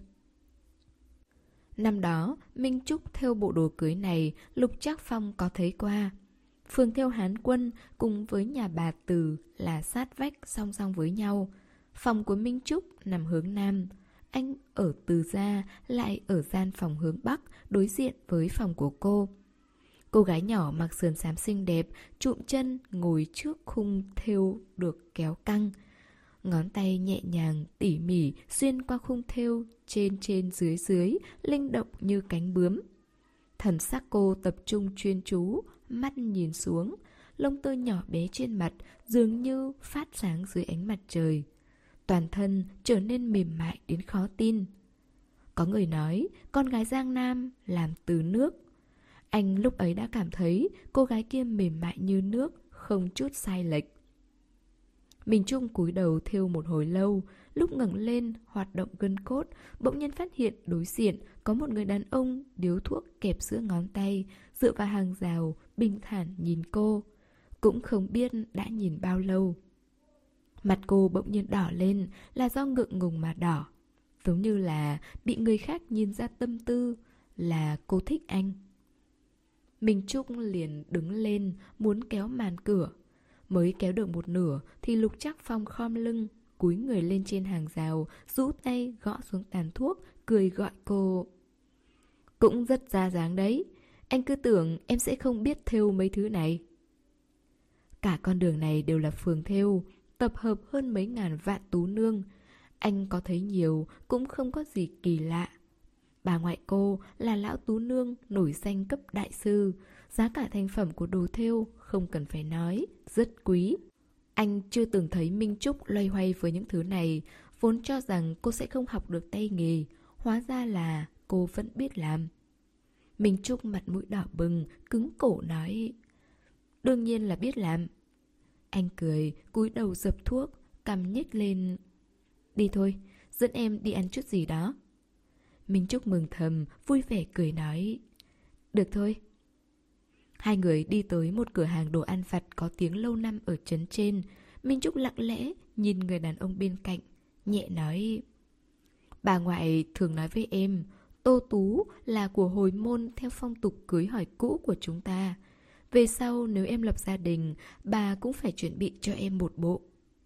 Năm đó, Minh Trúc thêu bộ đồ cưới này, Lục Trác Phong có thấy qua. Phường thêu Hán Quân cùng với nhà bà Từ là sát vách song song với nhau. Phòng của Minh Trúc nằm hướng nam. Anh ở Từ gia lại ở gian phòng hướng bắc, đối diện với phòng của cô. Cô gái nhỏ mặc sườn xám xinh đẹp, trụm chân ngồi trước khung thêu được kéo căng. Ngón tay nhẹ nhàng, tỉ mỉ xuyên qua khung thêu trên trên dưới dưới, linh động như cánh bướm. Thần sắc cô tập trung chuyên chú, mắt nhìn xuống, lông tơ nhỏ bé trên mặt dường như phát sáng dưới ánh mặt trời. Toàn thân trở nên mềm mại đến khó tin. Có người nói con gái Giang Nam làm từ nước. Anh lúc ấy đã cảm thấy cô gái kia mềm mại như nước, không chút sai lệch. Minh Trung cúi đầu thêu một hồi lâu, lúc ngẩng lên hoạt động gân cốt, bỗng nhiên phát hiện đối diện có một người đàn ông điếu thuốc kẹp giữa ngón tay, dựa vào hàng rào, bình thản nhìn cô. Cũng không biết đã nhìn bao lâu. Mặt cô bỗng nhiên đỏ lên, là do ngượng ngùng mà đỏ. Giống như là bị người khác nhìn ra tâm tư, là cô thích anh. Minh Trúc liền đứng lên, muốn kéo màn cửa. Mới kéo được một nửa thì Lục Trác Phong khom lưng, cúi người lên trên hàng rào, rũ tay gõ xuống tàn thuốc, cười gọi cô. Cũng rất ra dáng đấy. Anh cứ tưởng em sẽ không biết thêu mấy thứ này. Cả con đường này đều là phường thêu, tập hợp hơn mấy ngàn vạn tú nương. Anh có thấy nhiều cũng không có gì kỳ lạ. Bà ngoại cô là lão tú nương nổi danh cấp đại sư. Giá cả thành phẩm của đồ thêu không cần phải nói, rất quý. Anh chưa từng thấy Minh Trúc loay hoay với những thứ này, vốn cho rằng cô sẽ không học được tay nghề. Hóa ra là cô vẫn biết làm. Minh Trúc mặt mũi đỏ bừng, cứng cổ nói: Đương nhiên là biết làm. Anh cười, cúi đầu dập thuốc, cằm nhếch lên. Đi thôi, dẫn em đi ăn chút gì đó. Minh Trúc mừng thầm, vui vẻ cười nói: Được thôi. Hai người đi tới một cửa hàng đồ ăn vặt có tiếng lâu năm ở trấn trên. Minh Trúc lặng lẽ nhìn người đàn ông bên cạnh, nhẹ nói: Bà ngoại thường nói với em, Tô Tú là của hồi môn theo phong tục cưới hỏi cũ của chúng ta. Về sau nếu em lập gia đình, bà cũng phải chuẩn bị cho em một bộ.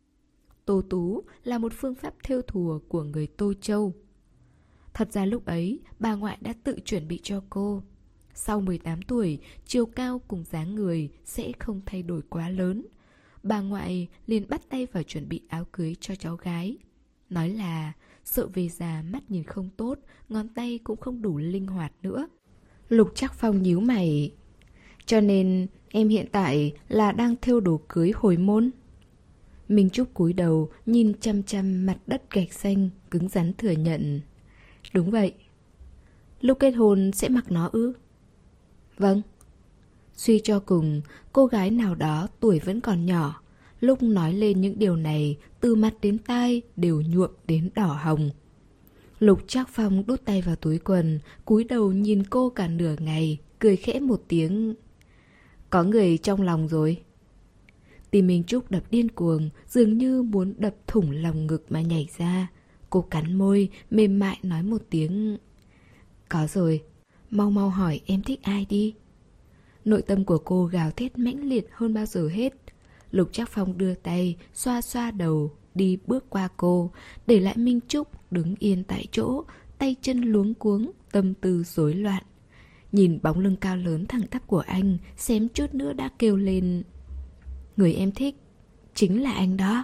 Tô Tú là một phương pháp thêu thùa của người Tô Châu. Thật ra lúc ấy, bà ngoại đã tự chuẩn bị cho cô. Sau mười tám tuổi, chiều cao cùng dáng người sẽ không thay đổi quá lớn. Bà ngoại liền bắt tay vào chuẩn bị áo cưới cho cháu gái. Nói là sợ về già mắt nhìn không tốt, ngón tay cũng không đủ linh hoạt nữa. Lục Trác Phong nhíu mày. Cho nên em hiện tại là đang thêu đồ cưới hồi môn. Minh Trúc cúi đầu nhìn chăm chăm mặt đất gạch xanh, cứng rắn thừa nhận. Đúng vậy. Lúc kết hôn sẽ mặc nó ư? Vâng. Suy cho cùng, cô gái nào đó tuổi vẫn còn nhỏ, lúc nói lên những điều này, từ mặt đến tai đều nhuộm đến đỏ hồng. Lục Trác Phong đút tay vào túi quần, cúi đầu nhìn cô cả nửa ngày, cười khẽ một tiếng. Có người trong lòng rồi. Tim Minh Trúc đập điên cuồng, dường như muốn đập thủng lòng ngực mà nhảy ra. Cô cắn môi, mềm mại nói một tiếng. Có rồi, mau mau hỏi em thích ai đi. Nội tâm của cô gào thét mãnh liệt hơn bao giờ hết. Lục Trác Phong đưa tay, xoa xoa đầu, đi bước qua cô, để lại Minh Trúc đứng yên tại chỗ, tay chân luống cuống, tâm tư rối loạn. Nhìn bóng lưng cao lớn thẳng tắp của anh, xém chút nữa đã kêu lên. Người em thích chính là anh đó.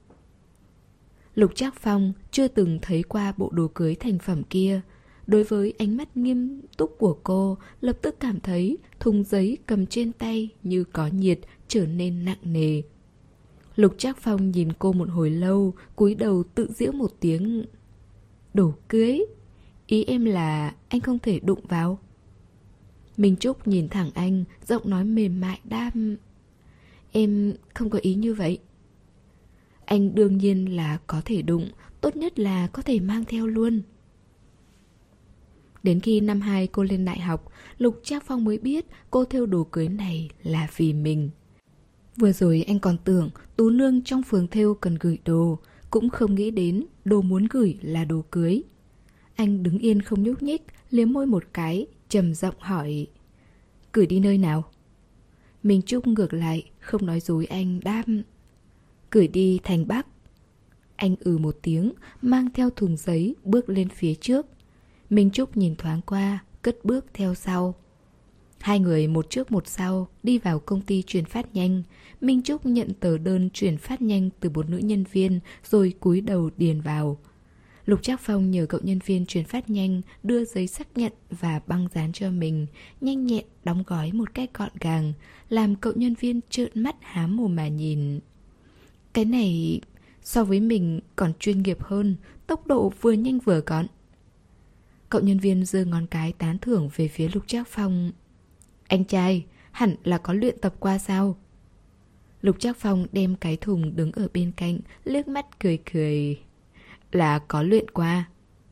Lục Trác Phong chưa từng thấy qua bộ đồ cưới thành phẩm kia. Đối với ánh mắt nghiêm túc của cô, lập tức cảm thấy thùng giấy cầm trên tay như có nhiệt, trở nên nặng nề. Lục Trác Phong nhìn cô một hồi lâu, cúi đầu tự giễu một tiếng. Đồ cưới? Ý em là anh không thể đụng vào. Minh Trúc nhìn thẳng anh, giọng nói mềm mại đam. Em không có ý như vậy. Anh đương nhiên là có thể đụng, tốt nhất là có thể mang theo luôn. Đến khi năm hai cô lên đại học, Lục Trác Phong mới biết cô thêu đồ cưới này là vì mình. Vừa rồi anh còn tưởng tú nương trong phường thêu cần gửi đồ, cũng không nghĩ đến đồ muốn gửi là đồ cưới. Anh đứng yên không nhúc nhích, liếm môi một cái, trầm giọng hỏi. Gửi đi nơi nào? Minh Trúc ngược lại, không nói dối anh đáp. Gửi đi thành Bắc. Anh ừ một tiếng, mang theo thùng giấy, bước lên phía trước. Minh Trúc nhìn thoáng qua, cất bước theo sau. Hai người một trước một sau đi vào công ty chuyển phát nhanh. Minh Trúc nhận tờ đơn chuyển phát nhanh từ một nữ nhân viên rồi cúi đầu điền vào. Lục Trác Phong nhờ cậu nhân viên chuyển phát nhanh đưa giấy xác nhận và băng dán cho mình, nhanh nhẹn đóng gói một cách gọn gàng, làm cậu nhân viên trợn mắt há mồm mà nhìn. Cái này so với mình còn chuyên nghiệp hơn, tốc độ vừa nhanh vừa gọn. Cậu nhân viên giơ ngón cái tán thưởng về phía Lục Trác Phong. Anh trai, hẳn là có luyện tập qua sao? Lục Trác Phong đem cái thùng đứng ở bên cạnh, liếc mắt cười cười. Là có luyện qua.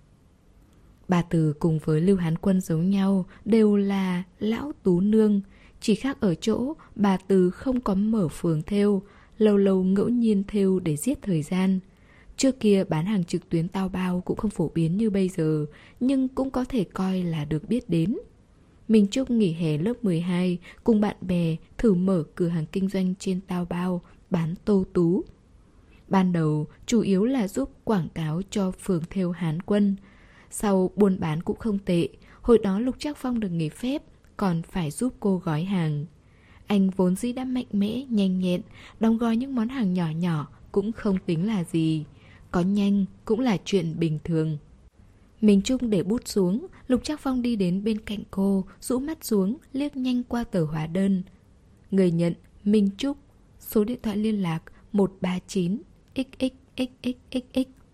Bà Từ cùng với Lưu Hán Quân giống nhau, đều là lão tú nương. Chỉ khác ở chỗ bà Từ không có mở phường thêu, lâu lâu ngẫu nhiên thêu để giết thời gian. Trước kia bán hàng trực tuyến Taobao cũng không phổ biến như bây giờ, nhưng cũng có thể coi là được biết đến. Minh Trúc nghỉ hè lớp mười hai, cùng bạn bè thử mở cửa hàng kinh doanh trên Taobao, bán tô tú. Ban đầu chủ yếu là giúp quảng cáo cho phường thêu Hán Quân. Sau buôn bán cũng không tệ, hồi đó Lục Trác Phong được nghỉ phép, còn phải giúp cô gói hàng. Anh vốn dĩ đã mạnh mẽ, nhanh nhẹn, đóng gói những món hàng nhỏ nhỏ cũng không tính là gì. Có nhanh cũng là chuyện bình thường. Minh Trúc để bút xuống, Lục Trác Phong đi đến bên cạnh cô, rũ mắt xuống, liếc nhanh qua tờ hóa đơn. Người nhận Minh Trúc, số điện thoại liên lạc một ba chín x x x x x x.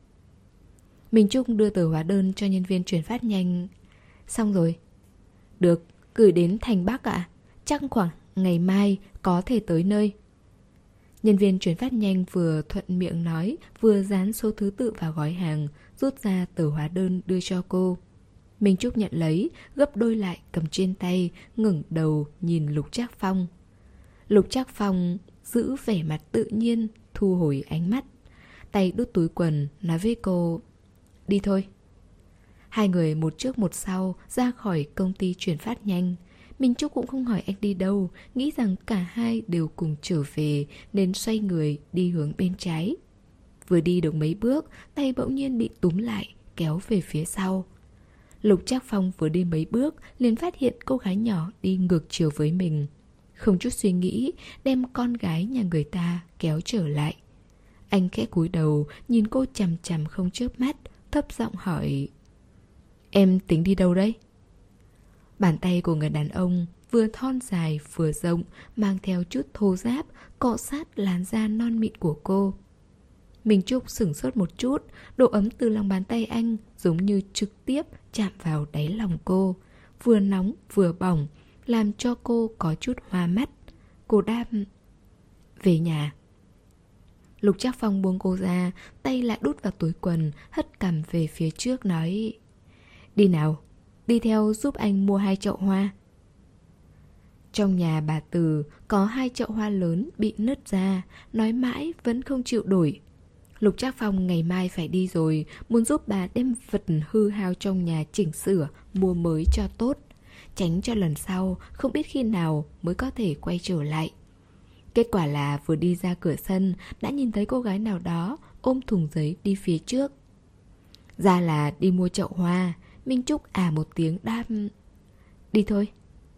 Minh Trúc đưa tờ hóa đơn cho nhân viên chuyển phát nhanh. Xong rồi. Được, gửi đến thành Bắc ạ. À? Chắc khoảng ngày mai có thể tới nơi. Nhân viên chuyển phát nhanh vừa thuận miệng nói, vừa dán số thứ tự vào gói hàng, rút ra tờ hóa đơn đưa cho cô. Minh Trúc nhận lấy, gấp đôi lại cầm trên tay, ngẩng đầu nhìn Lục Trác Phong. Lục Trác Phong giữ vẻ mặt tự nhiên, thu hồi ánh mắt. Tay đút túi quần, nói với cô, đi thôi. Hai người một trước một sau ra khỏi công ty chuyển phát nhanh. Minh Trúc cũng không hỏi anh đi đâu, nghĩ rằng cả hai đều cùng trở về nên xoay người đi hướng bên trái. Vừa đi được mấy bước, tay bỗng nhiên bị túm lại, kéo về phía sau. Lục Trác Phong vừa đi mấy bước liền phát hiện cô gái nhỏ đi ngược chiều với mình. Không chút suy nghĩ, đem con gái nhà người ta kéo trở lại. Anh khẽ cúi đầu, nhìn cô chằm chằm không chớp mắt, thấp giọng hỏi, em tính đi đâu đấy? Bàn tay của người đàn ông vừa thon dài vừa rộng, mang theo chút thô ráp, cọ sát làn da non mịn của cô. Minh Trúc sửng sốt một chút, độ ấm từ lòng bàn tay anh giống như trực tiếp chạm vào đáy lòng cô, vừa nóng vừa bỏng, làm cho cô có chút hoa mắt. Cô đáp, về nhà. Lục Trác Phong buông cô ra, tay lại đút vào túi quần, hất cằm về phía trước nói, đi nào, đi theo giúp anh mua hai chậu hoa. Trong nhà bà Từ có hai chậu hoa lớn bị nứt ra, nói mãi vẫn không chịu đổi. Lục Trác Phong ngày mai phải đi rồi, muốn giúp bà đem vật hư hao trong nhà chỉnh sửa, mua mới cho tốt, tránh cho lần sau không biết khi nào mới có thể quay trở lại. Kết quả là vừa đi ra cửa sân đã nhìn thấy cô gái nào đó ôm thùng giấy đi phía trước. Ra là đi mua chậu hoa. Minh Trúc à một tiếng đáp, đi thôi.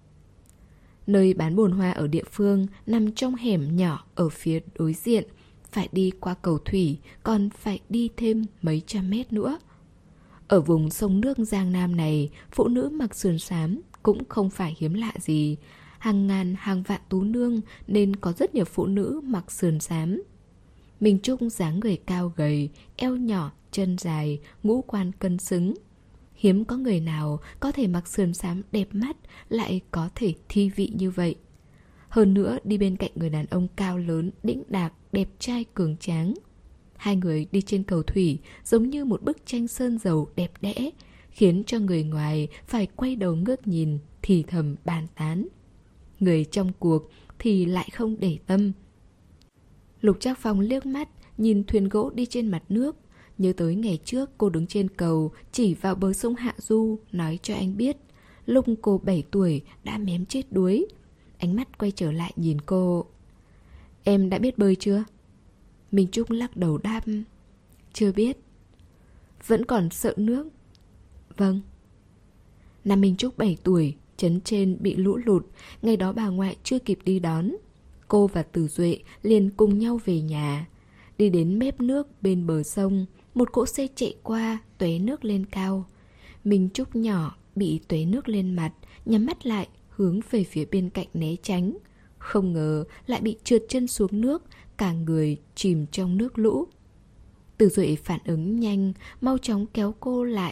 Nơi bán bồn hoa ở địa phương nằm trong hẻm nhỏ ở phía đối diện, phải đi qua cầu thủy, còn phải đi thêm mấy trăm mét nữa. Ở vùng sông nước Giang Nam này, phụ nữ mặc sườn xám cũng không phải hiếm lạ gì. Hàng ngàn hàng vạn tú nương nên có rất nhiều phụ nữ mặc sườn xám. Minh Trúc dáng người cao gầy, eo nhỏ, chân dài, ngũ quan cân xứng. Hiếm có người nào có thể mặc sườn xám đẹp mắt, lại có thể thi vị như vậy. Hơn nữa đi bên cạnh người đàn ông cao lớn, đĩnh đạc, đẹp trai cường tráng. Hai người đi trên cầu thủy giống như một bức tranh sơn dầu đẹp đẽ, khiến cho người ngoài phải quay đầu ngước nhìn, thì thầm bàn tán. Người trong cuộc thì lại không để tâm. Lục Trác Phong liếc mắt nhìn thuyền gỗ đi trên mặt nước, nhớ tới ngày trước cô đứng trên cầu chỉ vào bờ sông Hạ Du, nói cho anh biết lúc cô bảy tuổi đã mém chết đuối. Ánh mắt quay trở lại nhìn cô. Em đã biết bơi chưa? Minh Trúc lắc đầu đáp, chưa biết. Vẫn còn sợ nước? Vâng. Năm Minh Trúc bảy tuổi, trấn trên bị lũ lụt, ngày đó bà ngoại chưa kịp đi đón. Cô và Từ Duệ liền cùng nhau về nhà. Đi đến mép nước bên bờ sông, một cỗ xe chạy qua, tóe nước lên cao. Minh Trúc nhỏ bị tóe nước lên mặt, nhắm mắt lại, hướng về phía bên cạnh né tránh. Không ngờ lại bị trượt chân xuống nước, cả người chìm trong nước lũ. Từ Duệ phản ứng nhanh, mau chóng kéo cô lại.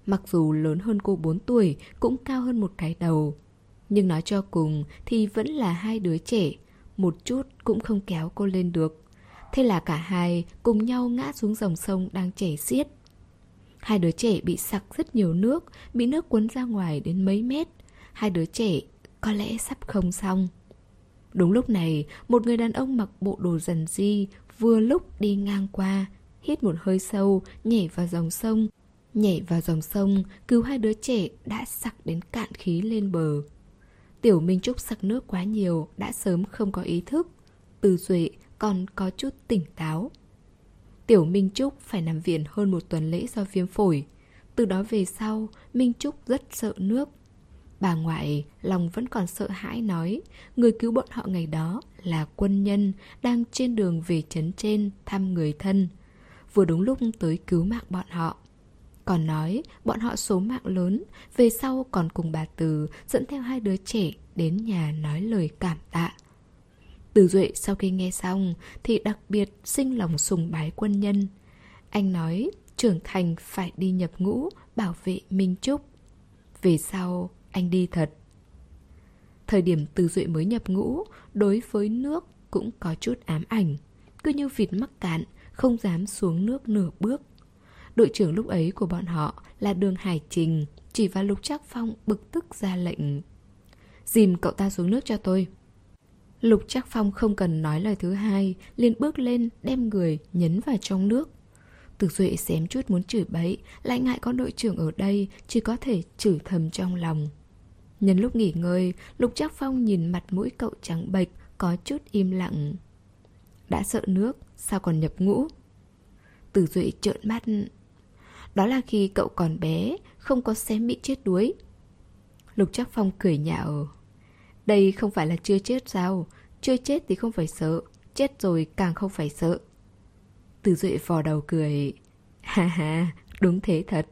Mặc dù lớn hơn cô bốn tuổi, cũng cao hơn một cái đầu. Nhưng nói cho cùng thì vẫn là hai đứa trẻ, một chút cũng không kéo cô lên được. Thế là cả hai cùng nhau ngã xuống dòng sông đang chảy xiết. Hai đứa trẻ bị sặc rất nhiều nước, bị nước cuốn ra ngoài đến mấy mét. Hai đứa trẻ có lẽ sắp không xong. Đúng lúc này, một người đàn ông mặc bộ đồ rằn ri vừa lúc đi ngang qua, hít một hơi sâu, nhảy vào dòng sông. Nhảy vào dòng sông, cứu hai đứa trẻ đã sặc đến cạn khí lên bờ. Tiểu Minh Trúc sặc nước quá nhiều, đã sớm không có ý thức. Từ Duệ còn có chút tỉnh táo. Tiểu Minh Trúc phải nằm viện hơn một tuần lễ do viêm phổi. Từ đó về sau, Minh Trúc rất sợ nước. Bà ngoại lòng vẫn còn sợ hãi nói, người cứu bọn họ ngày đó là quân nhân đang trên đường về trấn trên thăm người thân. Vừa đúng lúc tới cứu mạng bọn họ. Còn nói bọn họ số mạng lớn, về sau còn cùng bà Từ dẫn theo hai đứa trẻ đến nhà nói lời cảm tạ. Từ Duệ sau khi nghe xong thì đặc biệt sinh lòng sùng bái quân nhân. Anh nói trưởng thành phải đi nhập ngũ bảo vệ Minh Trúc. Về sau anh đi thật. Thời điểm Từ Duệ mới nhập ngũ, đối với nước cũng có chút ám ảnh. Cứ như vịt mắc cạn, không dám xuống nước nửa bước. Đội trưởng lúc ấy của bọn họ là Đường Hải Trình, chỉ vào Lục Trác Phong bực tức ra lệnh. Dìm cậu ta xuống nước cho tôi. Lục Trác Phong không cần nói lời thứ hai, liền bước lên đem người nhấn vào trong nước. Từ Duệ xém chút muốn chửi bậy, lại ngại có đội trưởng ở đây, chỉ có thể chửi thầm trong lòng. Nhân lúc nghỉ ngơi, Lục Trác Phong nhìn mặt mũi cậu trắng bệch, có chút im lặng. Đã sợ nước, sao còn nhập ngũ? Từ Duệ trợn mắt. Đó là khi cậu còn bé, không có xém bị chết đuối. Lục Trác Phong cười nhạo. Đây không phải là chưa chết sao? Chưa chết thì không phải sợ, chết rồi càng không phải sợ. Từ Duệ vò đầu cười. Ha ha, đúng thế thật.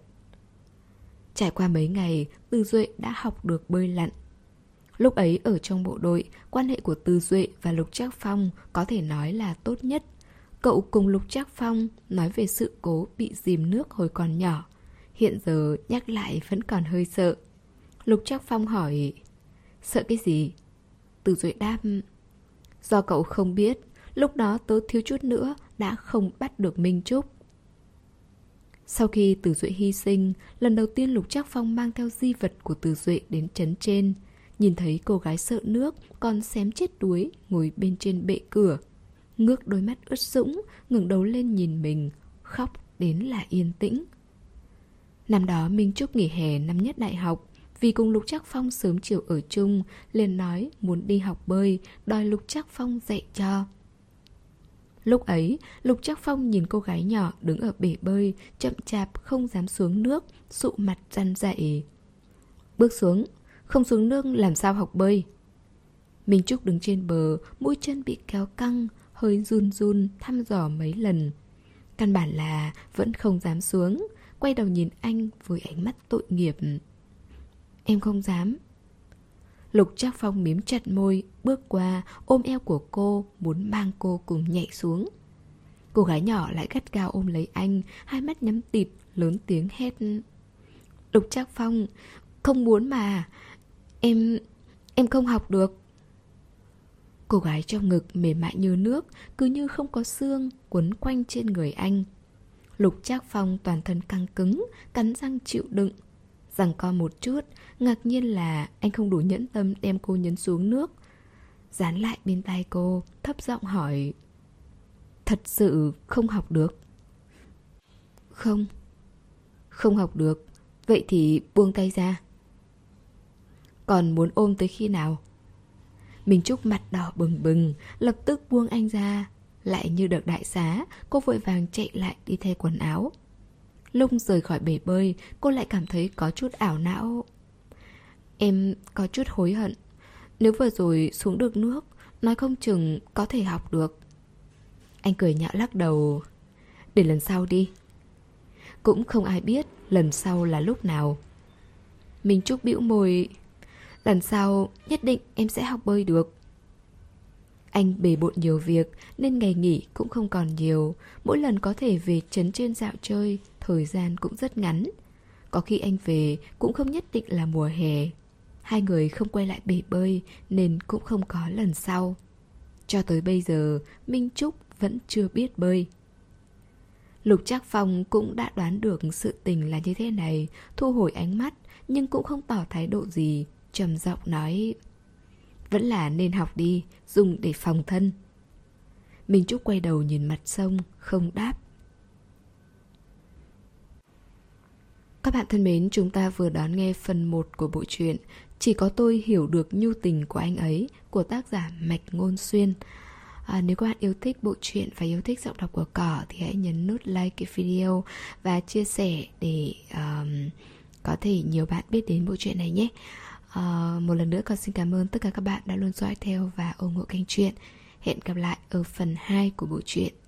Trải qua mấy ngày, Từ Duệ đã học được bơi lặn. Lúc ấy ở trong bộ đội, quan hệ của Từ Duệ và Lục Trác Phong có thể nói là tốt nhất. Cậu cùng Lục Trác Phong nói về sự cố bị dìm nước hồi còn nhỏ. Hiện giờ nhắc lại vẫn còn hơi sợ. Lục Trác Phong hỏi, sợ cái gì? Từ Duệ đáp, do cậu không biết, lúc đó tớ thiếu chút nữa đã không bắt được Minh Trúc. Sau khi Từ Duệ hy sinh, lần đầu tiên Lục Trác Phong mang theo di vật của Từ Duệ đến trấn trên. Nhìn thấy cô gái sợ nước còn xém chết đuối ngồi bên trên bệ cửa. Ngước đôi mắt ướt sũng, ngẩng đầu lên nhìn mình, khóc đến là yên tĩnh. Năm đó Minh Trúc nghỉ hè năm nhất đại học, vì cùng Lục Trác Phong sớm chiều ở chung, liền nói muốn đi học bơi, đòi Lục Trác Phong dạy cho. Lúc ấy, Lục Trác Phong nhìn cô gái nhỏ đứng ở bể bơi, chậm chạp không dám xuống nước, sụ mặt răn dạy. Bước xuống, không xuống nước làm sao học bơi? Minh Trúc đứng trên bờ, mũi chân bị kéo căng, hơi run run thăm dò mấy lần. Căn bản là vẫn không dám xuống, quay đầu nhìn anh với ánh mắt tội nghiệp. Em không dám. Lục Trác Phong mím chặt môi, bước qua, ôm eo của cô, muốn mang cô cùng nhảy xuống. Cô gái nhỏ lại gắt gao ôm lấy anh, hai mắt nhắm tịt, lớn tiếng hét. Lục Trác Phong, không muốn mà. Em... em không học được. Cô gái trong ngực mềm mại như nước, cứ như không có xương, quấn quanh trên người anh. Lục Trác Phong toàn thân căng cứng, cắn răng chịu đựng. Giằng co một chút, ngạc nhiên là anh không đủ nhẫn tâm đem cô nhấn xuống nước. Dán lại bên tai cô, thấp giọng hỏi. Thật sự không học được? Không. Không học được, vậy thì buông tay ra. Còn muốn ôm tới khi nào? Minh Trúc mặt đỏ bừng bừng, lập tức buông anh ra. Lại như được đại xá, cô vội vàng chạy lại đi thay quần áo. Lúc rời khỏi bể bơi, cô lại cảm thấy có chút ảo não. Em có chút hối hận. Nếu vừa rồi xuống được nước, nói không chừng có thể học được. Anh cười nhạo lắc đầu. Để lần sau đi. Cũng không ai biết lần sau là lúc nào. Minh Trúc bĩu môi. Lần sau nhất định em sẽ học bơi được. Anh bề bộn nhiều việc nên ngày nghỉ cũng không còn nhiều. Mỗi lần có thể về trấn trên dạo chơi, thời gian cũng rất ngắn. Có khi anh về cũng không nhất định là mùa hè. Hai người không quay lại bể bơi nên cũng không có lần sau. Cho tới bây giờ, Minh Trúc vẫn chưa biết bơi. Lục Trác Phong cũng đã đoán được sự tình là như thế này, thu hồi ánh mắt nhưng cũng không tỏ thái độ gì, trầm giọng nói: vẫn là nên học đi, dùng để phòng thân. Minh Trúc quay đầu nhìn mặt sông, không đáp. Các bạn thân mến, chúng ta vừa đón nghe phần một của bộ truyện Chỉ có tôi hiểu được nhu tình của anh ấy của tác giả Mạch Ngôn Xuyên. À, nếu các bạn yêu thích bộ truyện và yêu thích giọng đọc của Cỏ thì hãy nhấn nút like cái video và chia sẻ để um, có thể nhiều bạn biết đến bộ truyện này nhé. Uh, một lần nữa con xin cảm ơn tất cả các bạn đã luôn dõi theo và ủng hộ kênh truyện. Hẹn gặp lại ở phần hai của bộ truyện.